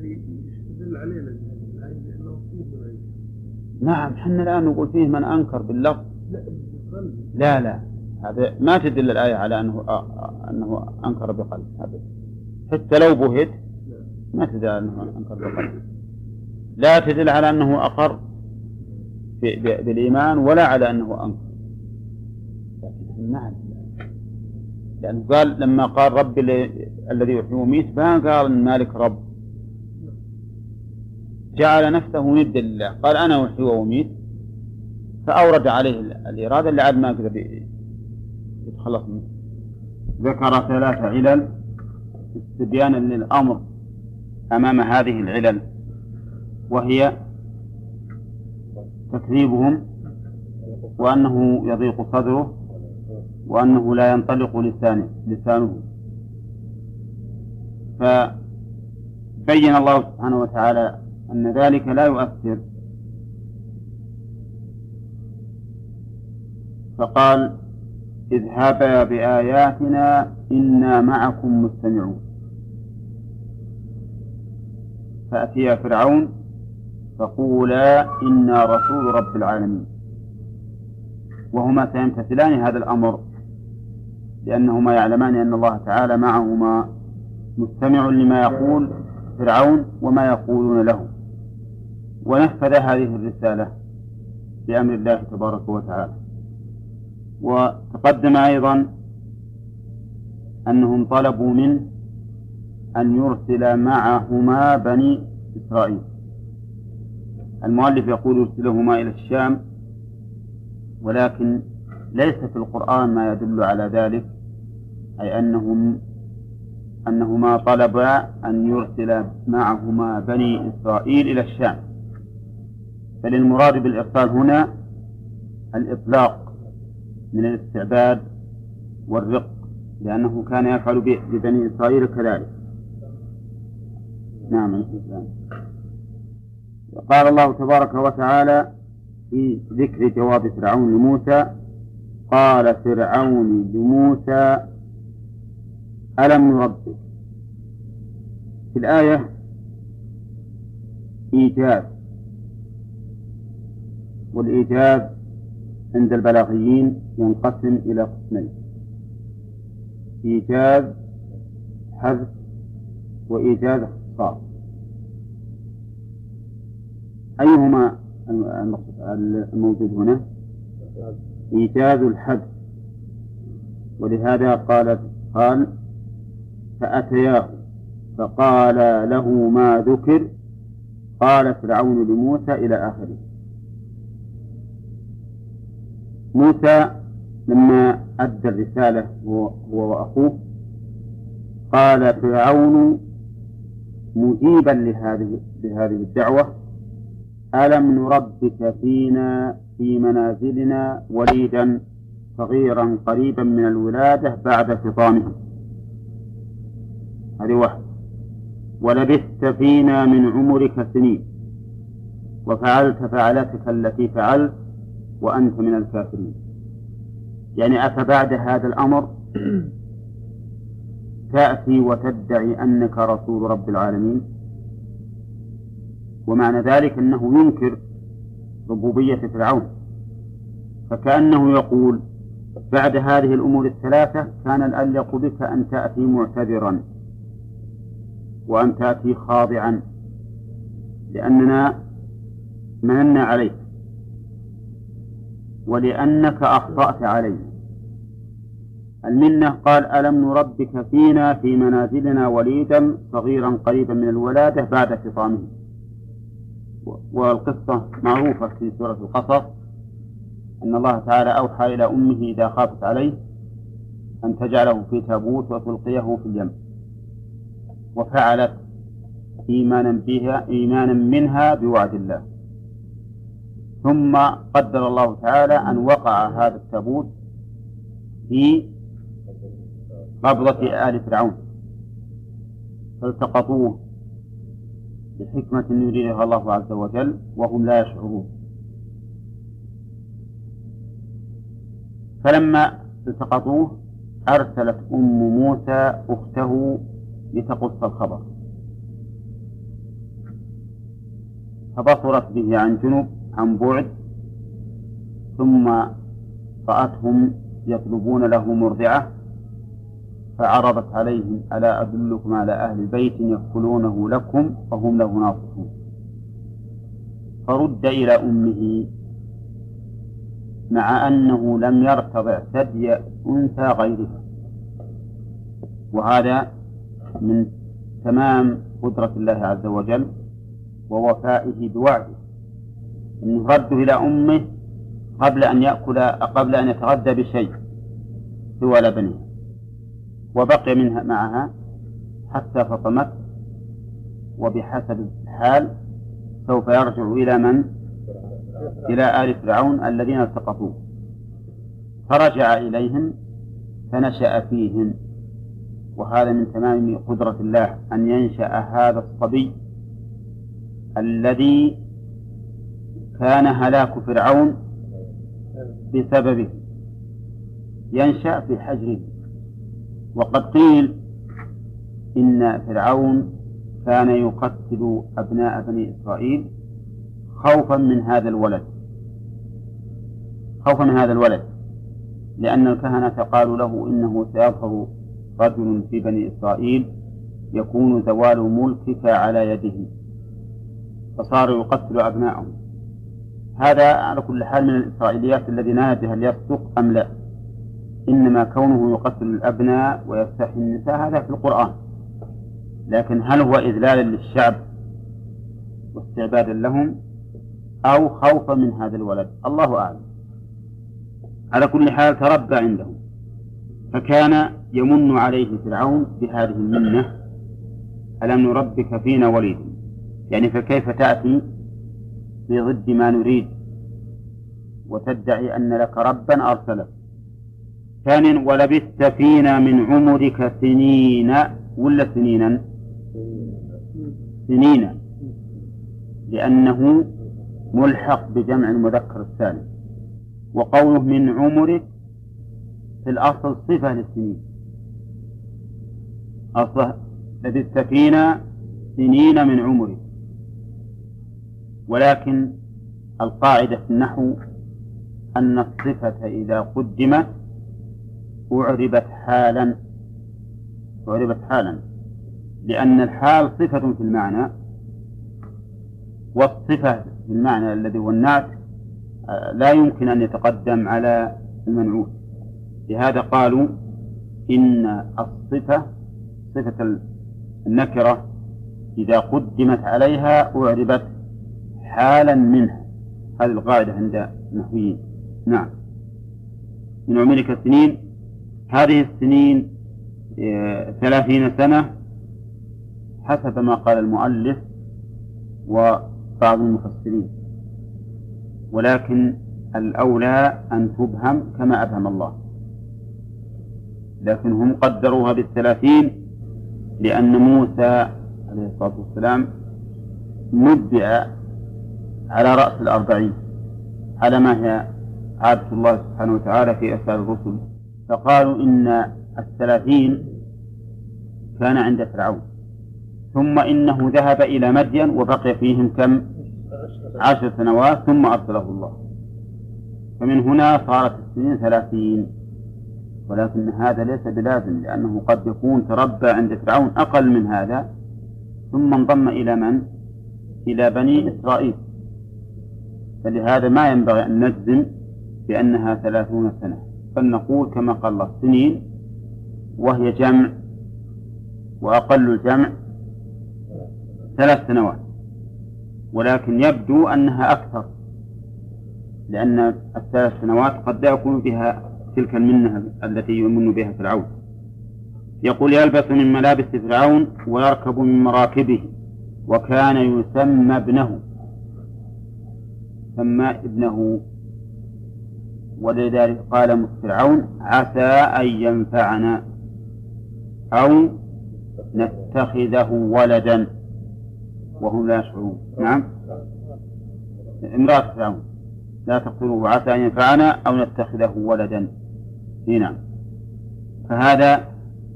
S1: نعم. حنا الآن نقول فيه من أنكر باللفظ. لا هذا ما تدل الآية على أنه أنكر بقلب. هذا حتى لو بهت ما تدل على أنه أنكر بقلب، لا تدل على أنه أقر بالإيمان ولا على أنه أنكر. نعم. لأنه قال لما قال رب الذي يحيي ويميت ما قال المالك رب، جعل نفسه ندا لله، قال أنا أحيي وأميت، فأورد عليه الإرادة اللي عاد ما قدر يتخلص منه. ذكر 3 علل استبيانا للأمر أمام هذه العلل، وهي تكذيبهم، وأنه يضيق صدره، وأنه لا ينطلق لسانه. فبين الله سبحانه وتعالى أن ذلك لا يؤثر، فقال اذهبا بآياتنا إنا معكم مستمعون. فأتيا فرعون فقولا إنا رسول رب العالمين، وهما سيمتثلان هذا الأمر، لأنهما يعلمان أن الله تعالى معهما مستمع لما يقول فرعون وما يقولون له، ونفذ هذه الرسالة بأمر الله تبارك وتعالى. وتقدم أيضا أنهم طلبوا منه أن يرسل معهما بني إسرائيل. المؤلف يقول يرسلهما إلى الشام، ولكن ليس في القرآن ما يدل على ذلك، أي أنهما طلبا أن يرسل معهما بني إسرائيل إلى الشام، بل المراد بالإرسال هنا الإطلاق من الاستعباد والرق، لأنه كان يفعل ببني إسرائيل كذلك. نعم. قال الله تبارك وتعالى في ذكر جواب فرعون لموسى: قال فرعون لموسى ألم نربك. في الآية إيجاز، والإيجاز عند البلاغيين ينقسم إلى قسمين: إيجاز حذف وإيجاز اختصار. أيهما الموجود هنا؟ إيجاز الحذف، ولهذا قال فأتياه فقال له ما ذكر قال فرعون لموسى إلى آخره. موسى لما أدى الرسالة هو وأخوه قال فرعون مجيبا لهذه الدعوة: ألم نربك فينا في منازلنا وليدا صغيرا قريبا من الولادة بعد فطامه، هذه واحد، ولبثت فينا من عمرك سنين وفعلت فعلتك التي فعلت وأنت من الكافرين. يعني أفبعد هذا الأمر تأتي وتدعي أنك رسول رب العالمين؟ ومعنى ذلك أنه ينكر ربوبية فرعون، فكأنه يقول بعد هذه الأمور الثلاثة كان الأليق بك أن تأتي معتذرا وأن تأتي خاضعا، لأننا مننا عليك ولأنك أخطأت علينا. المنة قال ألم نربك فينا في منازلنا وليدا صغيرا قريبا من الولادة بعد فطامه. والقصة معروفة في سورة القصص أن الله تعالى أوحى إلى أمه إذا خافت عليه أن تجعله في تابوت وتلقيه في اليم، وفعلت إيمانا منها بوعد الله. ثم قدر الله تعالى أن وقع هذا التابوت في قبضة آل فرعون فالتقطوه بحكمة يريدها الله عز وجل وهم لا يشعرون. فلما التقطوه أرسلت أم موسى أخته لتقص الخبر، فبصرت به عن جنب عن بعد، ثم رأتهم يطلبون له مرضعة فعرضت عليهم: ألا أدلكم على أهل بيت يكفلونه لكم وهم له ناصحون. فرد إلى أمه مع أنه لم يرتضع ثدي أنثى غيرها، وهذا من تمام قدرة الله عز وجل ووفائه بوعده، أنه رد إلى أمه قبل أن يتغذى بشيء سوى لبنها، وبقي منها معها حتى فطمت، وبحسب الحال سوف يرجع إلى من؟ إلى آل فرعون الذين التقطوه. فرجع إليهم فنشأ فيهم، وهذا من تمام قدرة الله أن ينشأ هذا الصبي الذي كان هلاك فرعون بسببه، ينشأ في حجره. وقد قيل إن فرعون كان يقتل أبناء بني إسرائيل خوفا من هذا الولد، لأن الكهنة قالوا له إنه سيظهر رجل في بني إسرائيل يكون زوال ملكك على يده، فصار يقتل أبناءهم. هذا على كل حال من الإسرائيليات الذي لا ندري هل يصدق أم لا، إنما كونه يقتل الأبناء ويستحيي النساء هذا في القرآن، لكن هل هو إذلالا للشعب واستعبادا لهم أو خوفا من هذا الولد؟ الله أعلم. على كل حال تربى عندهم، فكان يمن عليه فرعون بهذه المنة: ألم نربك فينا وليدا، يعني فكيف تأتي بضد ما نريد وتدعي أن لك ربا أرسلك. ثانيا: ولبثت فينا من عمرك سنين، ولا سنينا؟ سنين، لأنه ملحق بجمع المذكر الثاني. وقوله من عمرك في الأصل صفة للسنين، أصله لبثت فينا سنين من عمرك، ولكن القاعدة في النحو أن الصفة إذا قدمت أعربت حالا، لأن الحال صفة في المعنى، والصفة في المعنى الذي هو النعت لا يمكن أن يتقدم على المنعوت. لهذا قالوا إن الصفة صفة النكرة إذا قدمت عليها أعربت حالا منها. هذه القاعدة عند النحويين. نعم. من عمرك السنين، هذه السنين 30 سنة حسب ما قال المؤلف وبعض المفسرين، ولكن الأولى أن تبهم كما أبهم الله، لكن هم قدروها بال30 لأن موسى عليه الصلاة والسلام نبئ على رأس 40 على ما هي عادة الله سبحانه وتعالى في إرسال الرسل، فقالوا إن 30 كان عند فرعون، ثم إنه ذهب إلى مدين وبقي فيهم كم 10 سنوات ثم أرسله الله، فمن هنا صارت السنين 30. ولكن هذا ليس بلازم، لأنه قد يكون تربى عند فرعون أقل من هذا ثم انضم إلى من؟ إلى بني إسرائيل، فلهذا ما ينبغي أن نجزم بأنها 30 سنة، فلنقول كما قال الله سنين، وهي جمع، وأقل الجمع 3 سنوات، ولكن يبدو أنها أكثر، لأن 3 سنوات قد لا يكون بها تلك المنة التي يمن بها فرعون. يقول: يلبس من ملابس فرعون ويركب من مراكبه، وكان يسمى ابنه، سمى ابنه، ولذلك قال فرعون: عسى أن ينفعنا أو نتخذه ولدا وهم لا يشعرون. نعم، امرأة فرعون: لا تقتلوه عسى أن ينفعنا أو نتخذه ولدا. نعم، فهذا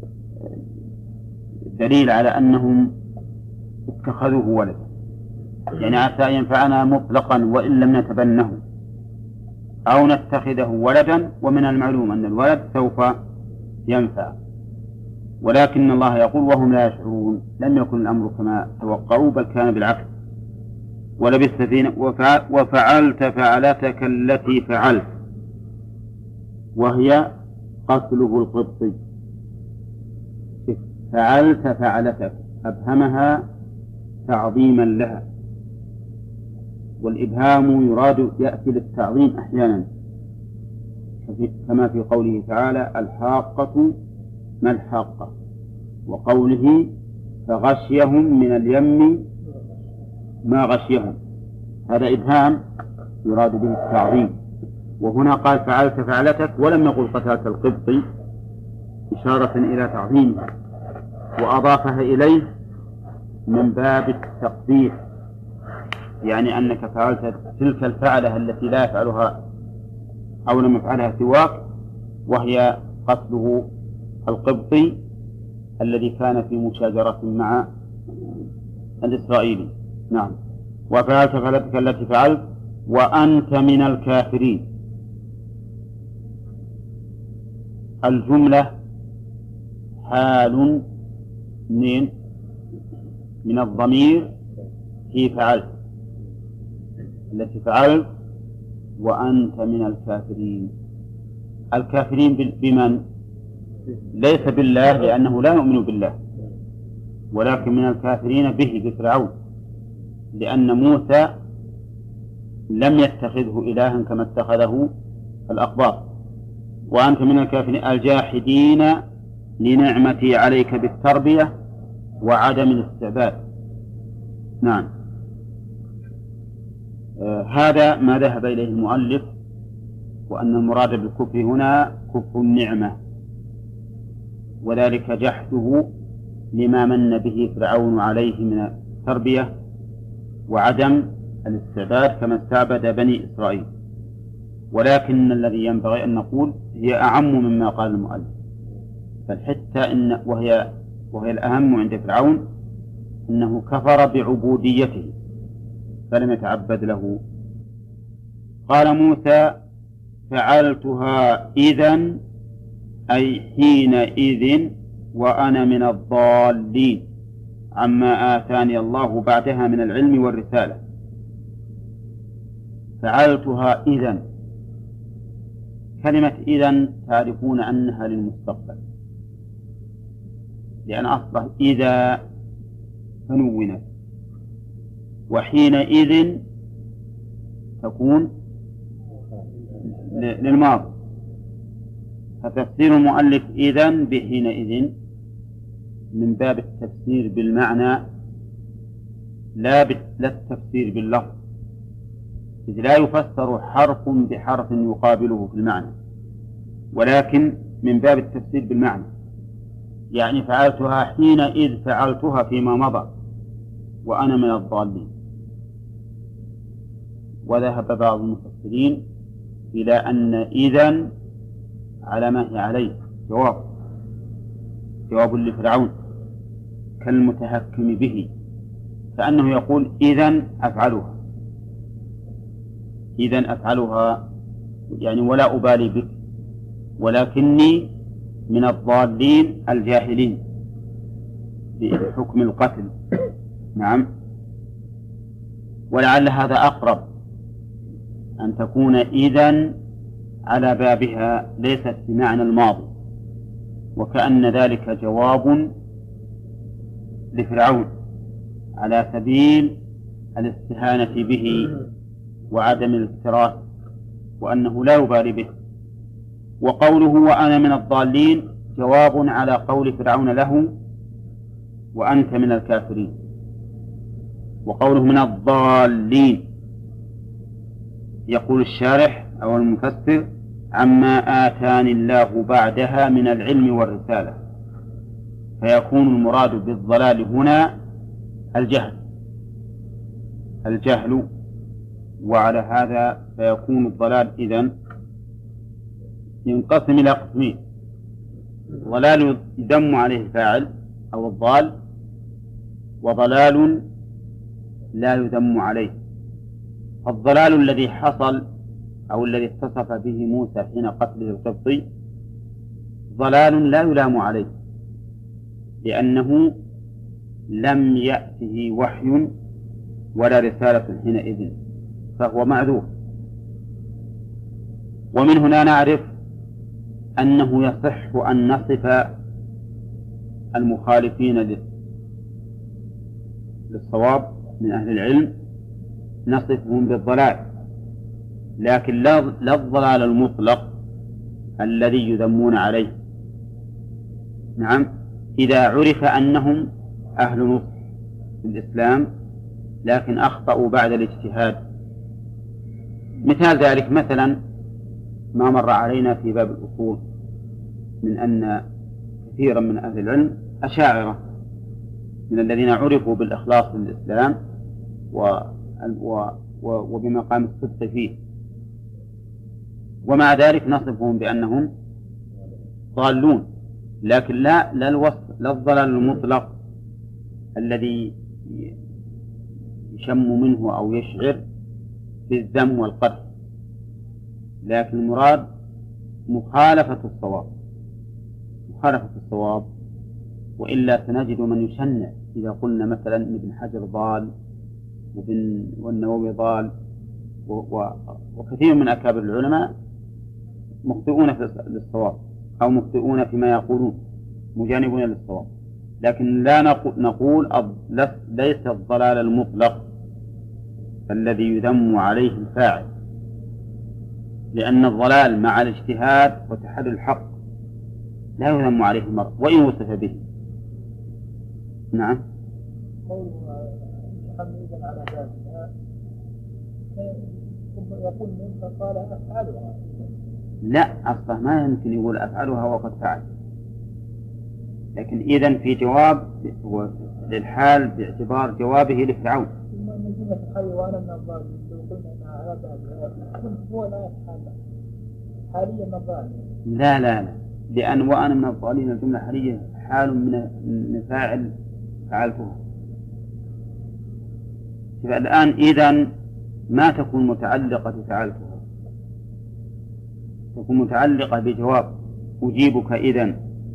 S1: دليل على أنهم اتخذوه ولدا، يعني عسى أن ينفعنا مطلقا وإن لم نتبنه، أو نتخذه ولدا، ومن المعلوم أن الولد سوف ينفع، ولكن الله يقول وهم لا يشعرون. لم يكن الأمر كما توقعوا، بل كان بالعكس. ولبثت فينا وفعلت فعلتك التي فعلت، وهي قتله القبطي. فعلت فعلتك أبهمها تعظيما لها، والإبهام يراد يأتي للتعظيم أحيانا، كما في قوله تعالى: الحاقة ما الحاقة، وقوله: فغشيهم من اليم ما غشيهم، هذا إبهام يراد به التعظيم. وهنا قال فعلت فعلتك ولم يقل قتلت القبطي، إشارة إلى تعظيمها، وأضافها إليه من باب التقبيح، يعني أنك فعلت تلك الفعلة التي لا يفعلها أو لم يفعلها سواك، وهي قتله القبطي الذي كان في مشاجرة مع الإسرائيلي. نعم. وفعلت فعلتك التي فعلت وأنت من الكافرين. الجملة حال من الضمير في فعلت التي فعلت وأنت من الكافرين. الكافرين بمن؟ ليس بالله، لأنه لا يؤمن بالله، ولكن من الكافرين به بفرعون، لأن موسى لم يتخذه إلها كما اتخذه الأقباط. وأنت من الكافرين الجاحدين لنعمتي عليك بالتربية وعدم الاستعباد. نعم. هذا ما ذهب إليه المؤلف، وأن المراد بالكفر هنا كفر النعمة، وذلك جحده لما من به فرعون عليه من التربية وعدم الاستعباد كما استعبد بني إسرائيل. ولكن الذي ينبغي أن نقول هي أعم مما قال المؤلف، بل حتى وهي الأهم عند فرعون أنه كفر بعبوديته فلم يتعبد له. قال موسى: فعلتها إذن، أي حينئذ وأنا من الضالين، عما آتاني الله بعدها من العلم والرسالة. فعلتها إذن، كلمة إذن تعرفون أنها للمستقبل، لأن أصله إذا فنونت، وحينئذ تكون للماضي. فتفسير المؤلف إذن بحينئذ من باب التفسير بالمعنى لا التفسير باللفظ، إذ لا يفسر حرف بحرف يقابله في المعنى، ولكن من باب التفسير بالمعنى، يعني فعلتها حينئذ فعلتها فيما مضى وأنا من الضالين. وذهب بعض المفسرين إلى أن إذن على ما هي عليه جواب لفرعون كالمتهكم به، كأنه يقول إذن أفعلها يعني ولا أبالي بك، ولكني من الضالين الجاهلين بحكم القتل. نعم. ولعل هذا أقرب أن تكون إذن على بابها ليست بمعنى الماضي، وكأن ذلك جواب لفرعون على سبيل الاستهانة به وعدم الاكتراث، وأنه لا يبالي به. وقوله وأنا من الضالين جواب على قول فرعون له وأنت من الكافرين. وقوله من الضالين يقول الشارح أو المفسر عما آتاني الله بعدها من العلم والرسالة، فيكون المراد بالضلال هنا الجهل، وعلى هذا فيكون الضلال إذن ينقسم إلى قسمين: ضلال يذم عليه الفاعل أو الضال، وضلال لا يذم عليه. الضلال الذي حصل أو الذي اتصف به موسى حين قتله القبطي ضلال لا يلام عليه، لأنه لم يأته وحي ولا رسالة حينئذ، فهو معذور. ومن هنا نعرف أنه يصح أن نصف المخالفين للصواب من أهل العلم نصفهم بالضلال، لكن لا الضلال المطلق الذي يذمون عليه. نعم. إذا عرف أنهم أهل نصح في الإسلام لكن أخطأوا بعد الاجتهاد. مثال ذلك مثلا ما مر علينا في باب الأصول من أن كثيرا من أهل العلم أشاعرة من الذين عرفوا بالإخلاص للإسلام وبمقام الصدق فيه، ومع ذلك نصفهم بأنهم ضالون، لكن لا الضلال المطلق الذي يشم منه أو يشعر بالذم والقدح، لكن المراد مخالفة الصواب. وإلا سنجد من يشنع إذا قلنا مثلا ابن حجر ضال والنووي ضال وكثير من أكابر العلماء مخطئون للصواب أو مخطئون فيما يقولون مجانبون للصواب، لكن لا نقول ليس الضلال المطلق الذي يذم عليه الفاعل، لأن الضلال مع الاجتهاد وتحري الحق لا يذم عليه المرء وإن وصف به. نعم. لا، أصلا ما يمكن يقول أفعلها وقد فعل، لكن إذن في جواب للحال باعتبار جوابه لفرعون. لا لا لا، لأن وأنا من الضالين الجملة حالية حال من فاعل فعلتها. الآن إذن ما تكون متعلقة فعلتها، تكون متعلقة بجواب أجيبك إذن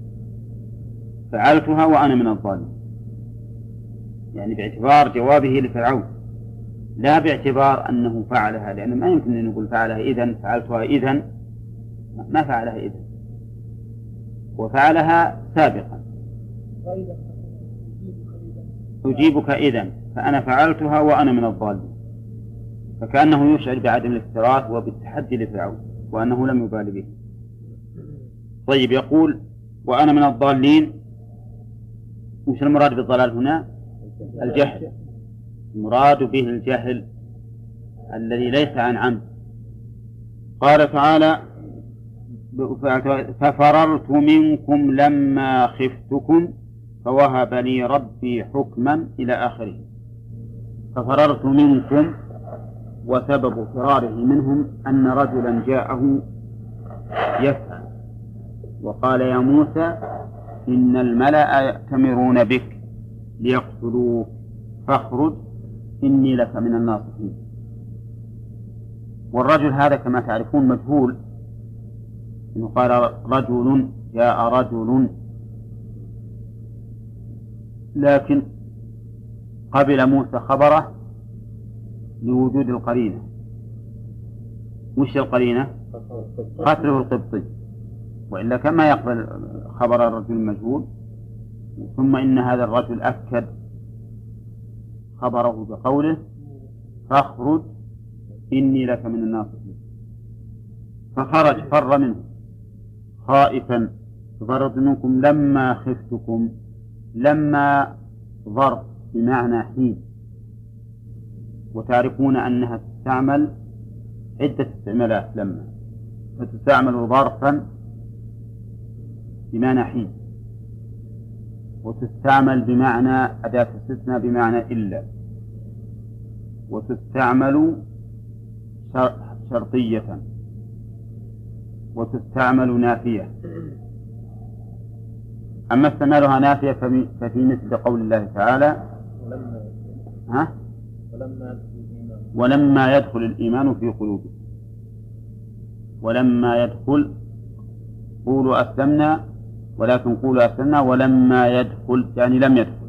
S1: فعلتها وأنا من الضالين، يعني باعتبار جوابه لفرعون لا باعتبار أنه فعلها، لأنه ما يمكن أن نقول فعلها إذن فعلتها إذن، ما فعلها إذن، وفعلها سابقا. أجيبك إذن فأنا فعلتها وأنا من الضالين، فكأنه يشعر بعدم الاكتراث وبالتحدي لفرعون وأنه لم يبال به. طيب، يقول وأنا من الضالين، وش المراد بالضلال هنا؟ الجهل، المراد به الجهل الذي ليس عن عمد. قال تعالى ففررت منكم لما خفتكم فوهب لي ربي حكما إلى آخره. ففررت منكم، وسبب فراره منهم أن رجلا جاءه يسأل وقال يا موسى إن الملأ يأتمرون بك ليقتلوك فاخرج إني لك من الناصحين. والرجل هذا كما تعرفون مجهول، إنه قال رجل جاء رجل، لكن قبل موسى خبره لوجود القرينة. وش القرينة؟ قتله القبطي، وإلا كما يقبل خبر الرجل المجهول. ثم إن هذا الرجل أكد خبره بقوله فاخرج إني لك من الناصحين، فخرج فر منه خائفا. ففررت منكم لما خفتكم، لما ظرف بمعنى حين، وتعرفون أنها تستعمل عدة استعمالات، لما فتستعمل ظرفا بمعنى حين، وتستعمل بمعنى أداة استثناء بمعنى إلا، وتستعمل شرطية، وتستعمل نافية. أما استعمالها نافية ففي مثل قول الله تعالى ولما يدخل الإيمان في قلوبكم. ولما يدخل، قولوا أسلمنا، ولكن قولوا أسلمنا ولما يدخل يعني لم يدخل.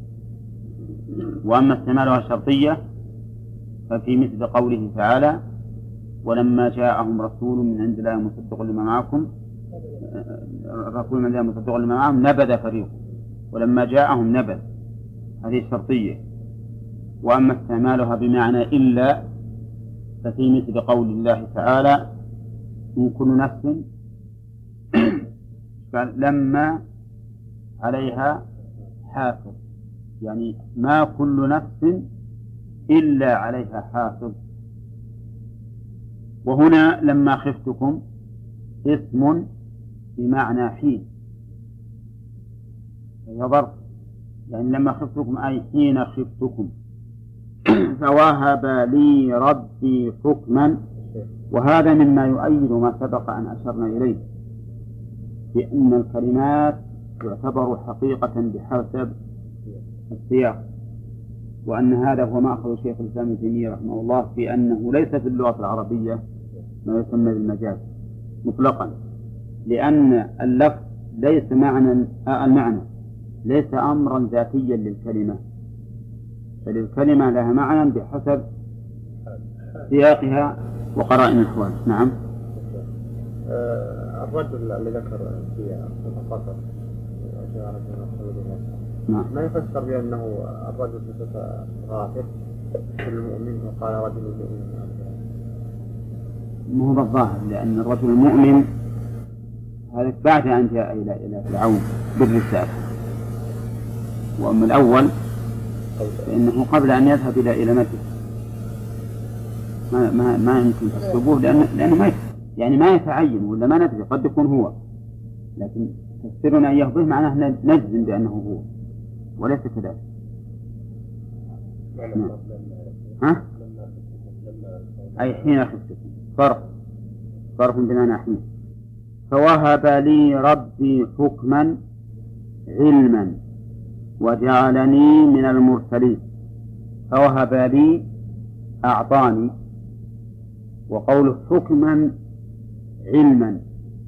S1: وأما استعمالها الشرطية ففي مثل قوله تعالى ولما جاءهم رسول من عند الله مصدق لما معكم، رسول من عند الله مصدق لما معهم نبذ فريق، ولما جاءهم نبذ، هذه الشرطية. وأما استعمالها بمعنى إلا ففي مثل قول الله تعالى إن كل نفس لما عليها حافظ، يعني ما كل نفس إلا عليها حافظ. وهنا لما خفتكم اسم بمعنى حين، ظرف، يعني لما خفتكم أي حين خفتكم. فوهب لي ربي حكما، وهذا مما يؤيد ما سبق أن أشرنا إليه، بأن الكلمات تعتبر حقيقة بحسب السياق، وأن هذا هو مأخذ الشيخ الإسلام ابن تيمية رحمه الله في أنه ليس في اللغة العربية ما يسمى بالمجاز مطلقا، لأن اللفظ ليس المعنى ليس أمرا ذاتيا للكلمة، بل الكلمة لها معنى بحسب سياقها وقرائن الأحوال. نعم.
S2: الرجل اللي ذكر في القصر ما يفسر بأنه الرجل بصفة غافر كل المؤمن وقال رجل المؤمن
S1: ما هو الظاهر، لأن الرجل المؤمن هذا بعد أن جاء إلى فرعون بالرسالة، وأما الأول فإنه قبل أن يذهب إلى مكة ما يمكن تصبوه، لأنه ما يتعين ولا ما ندري، قد يكون هو، لكن تفسيرنا أن يهضه معناه نجزم بأنه هو وليس كذلك. ها؟ أي حين خفتكم، فرق بمعنى حين. فوهب لي ربي حكما علما وجعلني من المرسلين. فوهب لي أعطاني، وقوله حكما علما،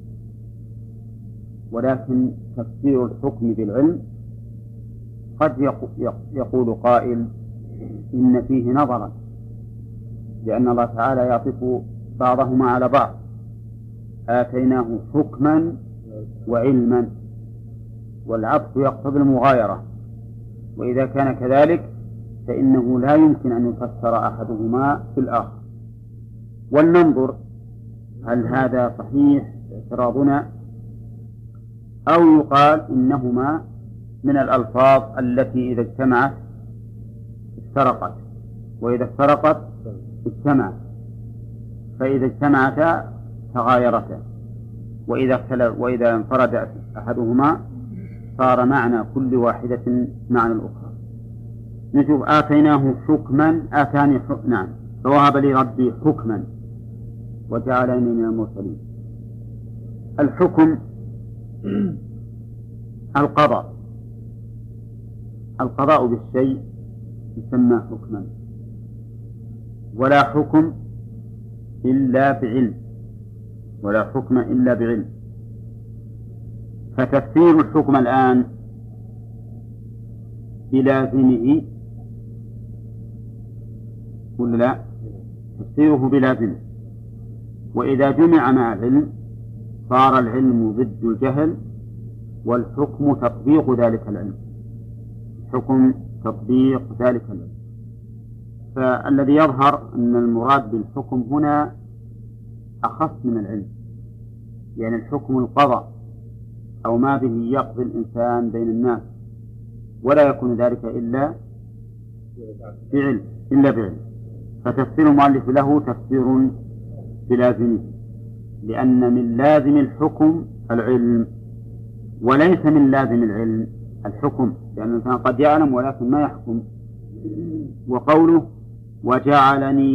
S1: ولكن تفسير الحكم بالعلم قد يقول قائل إن فيه نظرا، لأن الله تعالى يعطف بعضهما على بعض، آتيناه حكما وعلما، والعطف يقتضي المغايرة، وإذا كان كذلك فإنه لا يمكن أن يفسر أحدهما في الآخر. ولننظر هل هذا صحيح اعتراضنا، أو يقال إنهما من الألفاظ التي إذا اجتمعت افترقت، وإذا افترقت اجتمعت، فإذا اجتمعتا تغايرتا، وإذا انفرد أحدهما صار معنى كل واحدة معنى الأخرى. نشوف آتيناه حكما، آتاني نعم، فوهب لي ربي حكما وجعلني من المرسلين. الحكم القضاء بالشيء يسمى حكما، ولا حكم إلا بعلم، فتفسير الحكم الآن بلازمه ولا لا؟ تفسيره بلازمه، وإذا جمع مع العلم صار العلم ضد الجهل، والحكم تطبيق ذلك العلم. فالذي يظهر أن المراد بالحكم هنا أخص من العلم، يعني الحكم القضاء أو ما به يقضي الإنسان بين الناس، ولا يكون ذلك إلا بعلم. فتفسير المؤلف له تفسير بلازمه، لأن من لازم الحكم العلم، وليس من لازم العلم الحكم، لأن الإنسان قد يعلم ولكن ما يحكم. وقوله وجعلني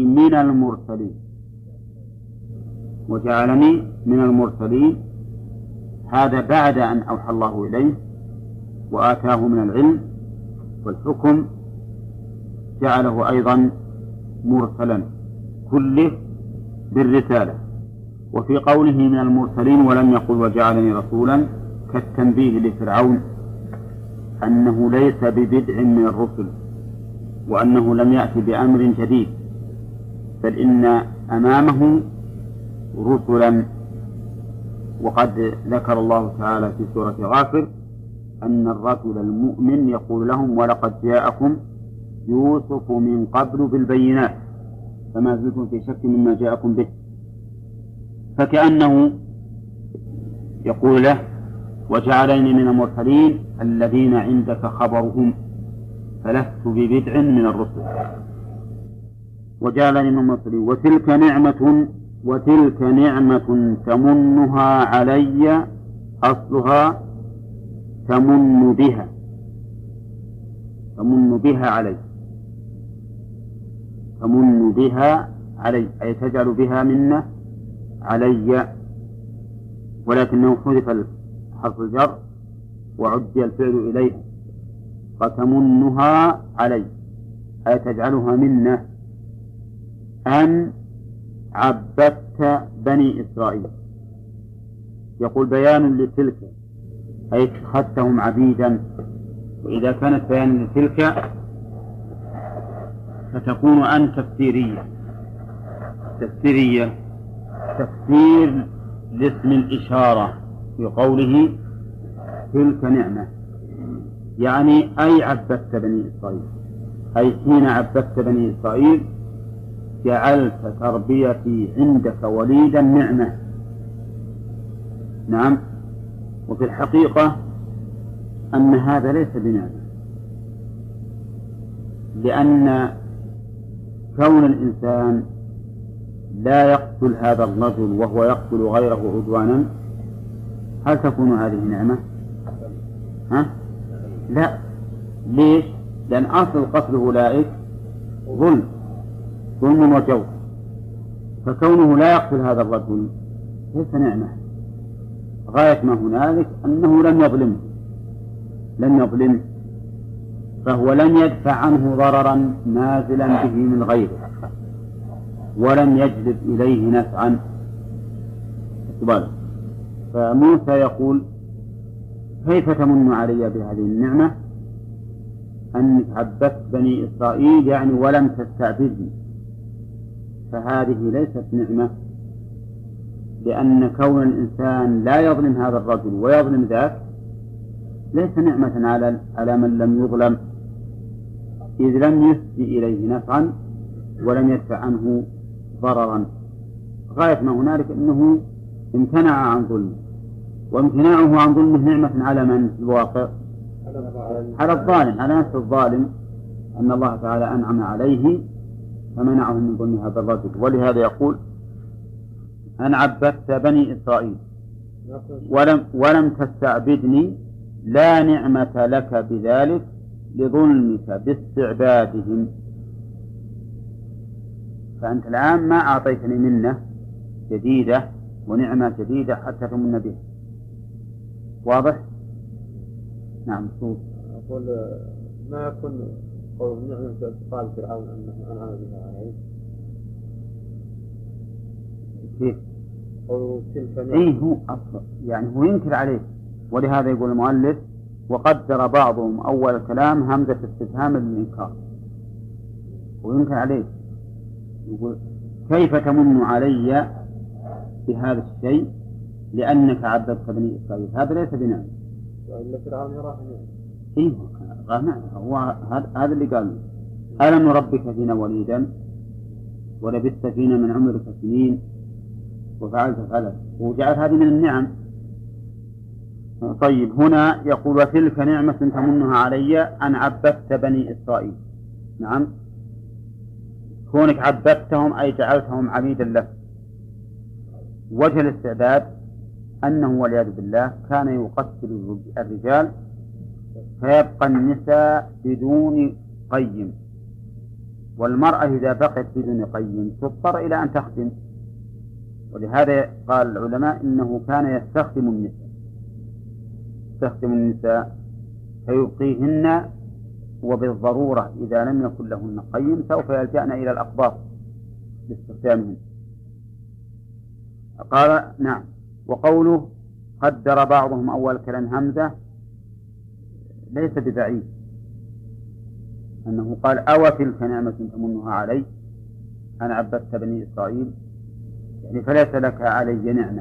S1: من المرسلين هذا بعد أن أوحى الله إليه وآتاه من العلم والحكم، جعله أيضا مرسلا كله بالرسالة. وفي قوله من المرسلين ولم يقل وجعلني رسولا كالتنبيه لفرعون أنه ليس ببدع من الرسل، وأنه لم يأتي بأمر جديد، بل إن أمامه رسلا. وقد ذكر الله تعالى في سورة غافر أن الرجل المؤمن يقول لهم ولقد جاءكم يوسف من قبل بالبينات فما زلتم في شك مما جاءكم به، فكأنه يقول له وجعلني من المرسلين الذين عندك خبرهم فلست ببدع من الرسل. وجعلني من المرسلين وتلك نعمة تمنها علي، أصلها تمن بها علي أي تجعل بها منة علي، ولكنه حذف حرف الجر وعدي الفعل إليه، فتمنها علي أي تجعلها منة أن عبدت بني إسرائيل. يقول بيان لتلك أي اتخذتهم عبيدا، وإذا كانت بيان لتلك فتكون أن تفسيرية تفسير لاسم الإشارة في قوله تلك نعمة، يعني أي عبدت بني إسرائيل، أي حين عبدت بني إسرائيل جعلت تربيتي عندك وليدا نعمة. نعم. وفي الحقيقة أن هذا ليس بنعمة، لأن كون الإنسان لا يقتل هذا الرجل وهو يقتل غيره عدوانا، هل تكون هذه نعمة؟ لا. ليش؟ لأن أصل قتل أولئك ظلم وجور، فكونه لا يقتل هذا الرجل ليس نعمة. غاية ما هنالك أنه لم يظلمه، فهو لم يدفع عنه ضررا نازلا به من غيره، ولم يجلب إليه نفعا. فموسى يقول كيف تمن علي بهذه النعمة أنك عبدت بني إسرائيل، يعني ولم تستعبدني. فهذه ليست نعمة، لأن كون الإنسان لا يظلم هذا الرجل ويظلم ذاك ليس نعمة على من لم يظلم، إذ لم يسدي إليه نفعا ولم يدفع عنه ضررا. غاية ما هنالك أنه امتنع عن ظلمه، وامتناعه عن ظلمه نعمة على من في الواقع؟ على الظالم، على نفس الظالم، أن الله تعالى أنعم عليه فمنعه من ظلم هذا الرجل. ولهذا يقول أن عبدت بني إسرائيل ولم تستعبدني، لا نعمة لك بذلك لظلمك باستعبادهم. فأنت الآن ما أعطيتني منة جديدة ونعمة جديدة حتى تمن بها. واضح؟ نعم.
S2: أقول ما يكون قول نعمة اعتقاد فرعون أنه أنعم بها عليه.
S1: كيف؟
S2: قول تلك نعمة.
S1: إيه هو أصلا يعني هو ينكر عليه، ولهذا يقول المؤلف وقدر بعضهم أول الكلام همزة استفهام للإنكار، وينكر عليه يقول كيف تمن علي بهذا الشيء لأنك عبدت بني إسرائيل؟ هذا ليس بنعمة.
S2: وإلا فرعون يراه نعمة.
S1: إيه نعمة. هو هذا اللي قال ألم نربك فينا وليدا ولبثت فينا من عمرك سنين وفعلت فعلت، وجعل هذه من النعم. طيب هنا يقول وتلك نعمة تمنها علي أن عبدت بني إسرائيل. نعم، كونك عبدتهم أي جعلتهم عبيدا لك. وجه الاستعباد أنه والعياذ بالله كان يقتل الرجال فيبقى النساء بدون قيم، والمرأة إذا بقت بدون قيم تضطر إلى أن تخدم. ولهذا قال العلماء إنه كان يستخدم النساء فيبقيهن، وبالضرورة إذا لم يكن لهن قيم سوف يلجأن إلى الأقباط لاستخدامهن. قال نعم. وقوله قدر بعضهم أول كلام همزة ليس ببعيد، أنه قال أو تلك نعمة تمنها علي أن عبدت بني إسرائيل، يعني فليس لك علي نعمة.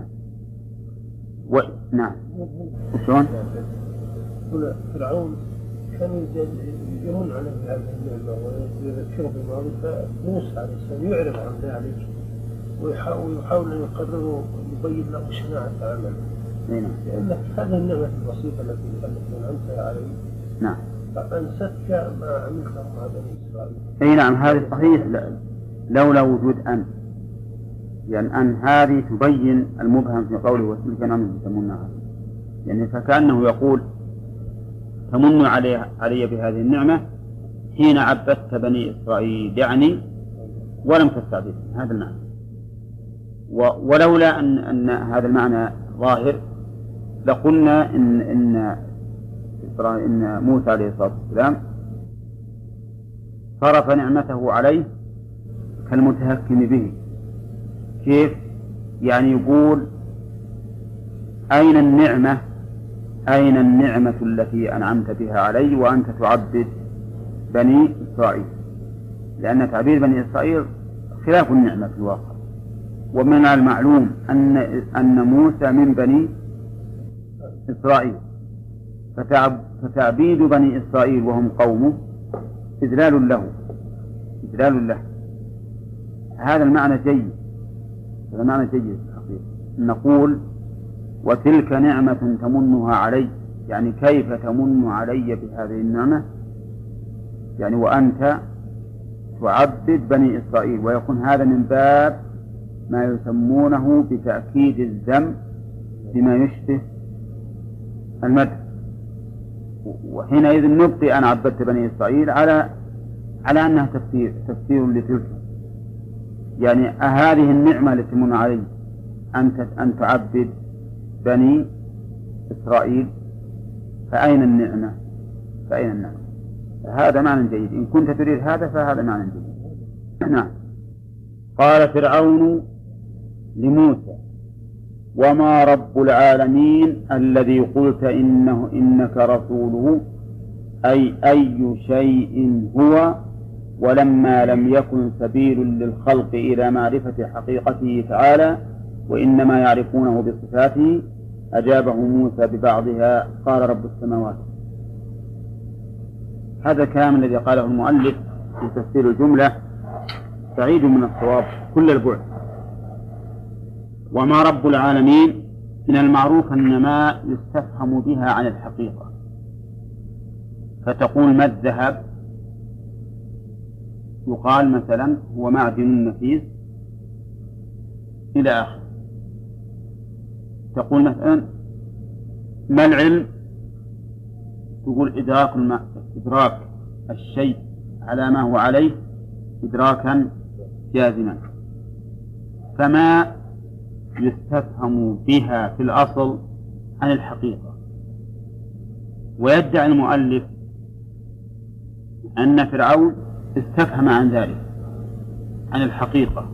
S1: نعم. وشون؟
S2: فرعون كانوا يجرون عليه هذه النعمة ويذكره بالماضي، فموسى عليه السلام يعرض عن ذلك ويحاول أن يقرره ويبين له شناعة عمله. لأن هذه النعمة البسيطة التي أنعمت عليه.
S1: نعم.
S2: فأنستك ما عملته مع بني إسرائيل.
S1: أي نعم، هذا صحيح لولا وجود أن، يعني أن هذه تبين المبهم في قوله وتلك نعمة تمنها، يعني فكأنه يقول تمن علي بهذه النعمة حين عبدت بني إسرائيل، يعني ولم تستعبدهم. هذا المعنى. ولولا أن هذا المعنى ظاهر لقلنا إن موسى عليه الصلاة والسلام صرف نعمته عليه كالمتهكم به. كيف؟ يعني يقول أين النعمة التي أنعمت بها علي وأنت تعبد بني إسرائيل؟ لأن تعبيد بني إسرائيل خلاف النعمة في الواقع، ومن المعلوم أن موسى من بني إسرائيل، فتعبيد بني إسرائيل وهم قومه إذلال له. هذا المعنى جيد، الحقيقة. نقول وتلك نعمة تمنها علي، يعني كيف تمن علي بهذه النعمة، يعني وأنت تعبد بني إسرائيل، ويكون هذا من باب ما يسمونه بتأكيد الذم بما يشبه المدح. وحينئذ نبطي أن عبدت بني إسرائيل على أنها تفسير لتلك، يعني هذه النعمة التي تمن علي أن تعبد بني إسرائيل، فأين النعمة؟ هذا معنى جيد. إن كنت تريد هذا فهذا معنى جيد. نعم. قال فرعون لموسى وما رب العالمين الذي قلت إنك رسوله، أي شيء هو، ولما لم يكن سبيل للخلق إلى معرفة حقيقته تعالى وإنما يعرفونه بصفاته، أجابه موسى ببعضها قال رب السماوات. هذا الكلام الذي قاله المؤلف في تفسير الجملة بعيد من الصواب كل البعد. وما رب العالمين من المعروف أن ما يستفهم بها عن الحقيقة، فتقول ما الذهب، يقال مثلا هو معدن نفيس إلى آخر. تقول مثلا ما العلم، تقول إدراك الشيء على ما هو عليه إدراكا جازما. فما يستفهم بها في الأصل عن الحقيقة. ويدعي المؤلف أن فرعون استفهم عن ذلك عن الحقيقة،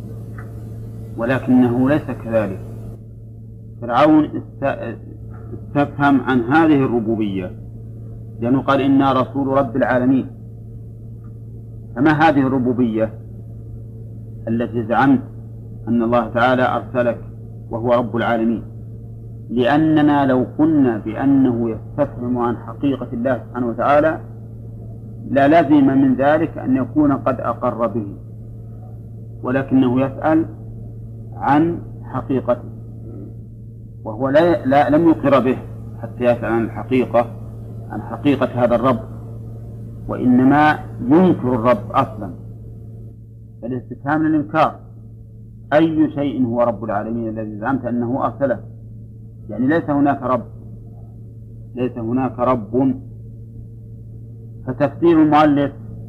S1: ولكنه ليس كذلك. فرعون استفهم عن هذه الربوبية، لأنه قال إنا رسول رب العالمين. فما هذه الربوبية التي زعمت أن الله تعالى أرسلك وهو رب العالمين؟ لأننا لو قلنا بأنه يستفهم عن حقيقة الله سبحانه وتعالى لا لزم من ذلك أن يكون قد أقر به، ولكنه يسأل عن حقيقته، وهو لم يقر به حتى يسأل عن حقيقة هذا الرب، وإنما ينكر الرب أصلا. فالاستفهام للإنكار. أي شيء هو رب العالمين الذي زعمت أنه أرسله؟ يعني ليس هناك رب. فتفسير المؤلف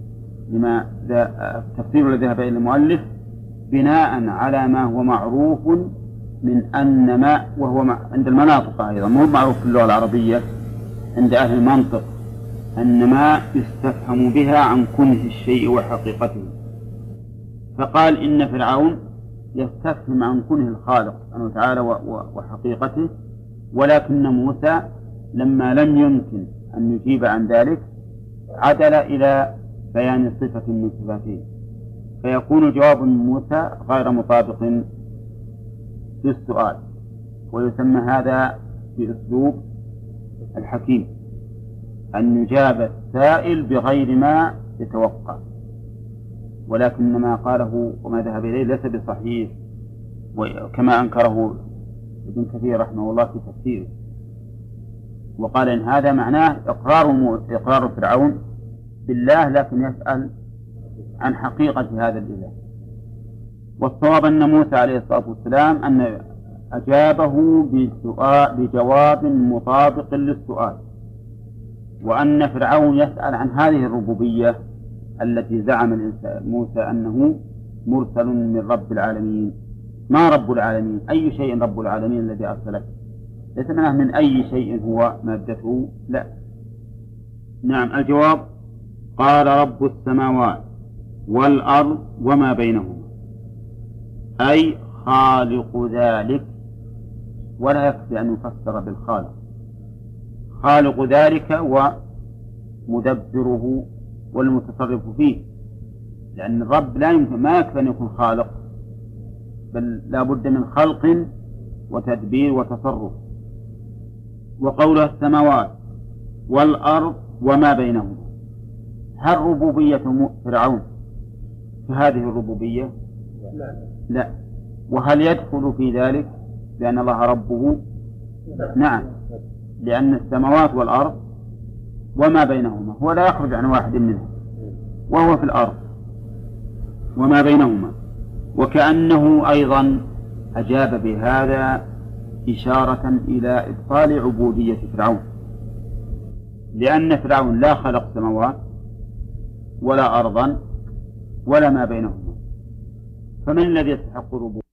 S1: التفسير الذي ذهب إلى المؤلف بناء على ما هو معروف من أن ما، وهو عند المناطق أيضا مو معروف في اللغة العربية، عند أهل المنطق، أن ما يستفهم بها عن كنه الشيء وحقيقته. فقال إن فرعون يستفهم عن كنه الخالق سبحانه وتعالى وحقيقته، ولكن موسى لما لم يمكن أن يجيب عن ذلك عدل إلى بيان صفة من صفاته، فيكون جواب موسى غير مطابق للسؤال، ويسمى هذا بأسلوب الحكيم أن يجاب السائل بغير ما يتوقع. ولكن ما قاله وما ذهب إليه ليس بصحيح، وكما أنكره ابن كثير رحمه الله في تفسيره، وقال إن هذا معناه إقرار فرعون بالله، لكن يسأل عن حقيقة هذا الإله. والصواب أن موسى عليه الصلاة والسلام أن أجابه بجواب مطابق للسؤال، وأن فرعون يسأل عن هذه الربوبية التي زعم موسى أنه مرسل من رب العالمين. ما رب العالمين؟ أي شيء رب العالمين الذي أرسلك؟ ليس معناه من أي شيء هو مادته، لا. نعم، الجواب قال رب السماوات والأرض وما بينهما، أي خالق ذلك، ولا يكفي أن يفسر بالخالق. خالق ذلك ومدبره والمتصرف فيه، لأن الرب لا يمكن، ما يكفي أن يكون خالق، بل لا بد من خلق وتدبير وتصرف. وقوله السماوات والأرض وما بينهما، هل ربوبية فرعون فهذه الربوبية؟ لا. وهل يدخل في ذلك لأن الله ربه؟ نعم، لأن السماوات والأرض وما بينهما هو لا يخرج عن واحد منها وهو في الأرض وما بينهما. وكأنه أيضا أجاب بهذا إشارة إلى إبطال عبودية فرعون، لأن فرعون لا خلق سماوات ولا أرضا ولا ما بينهما، فمن الذي يستحق الربوبية؟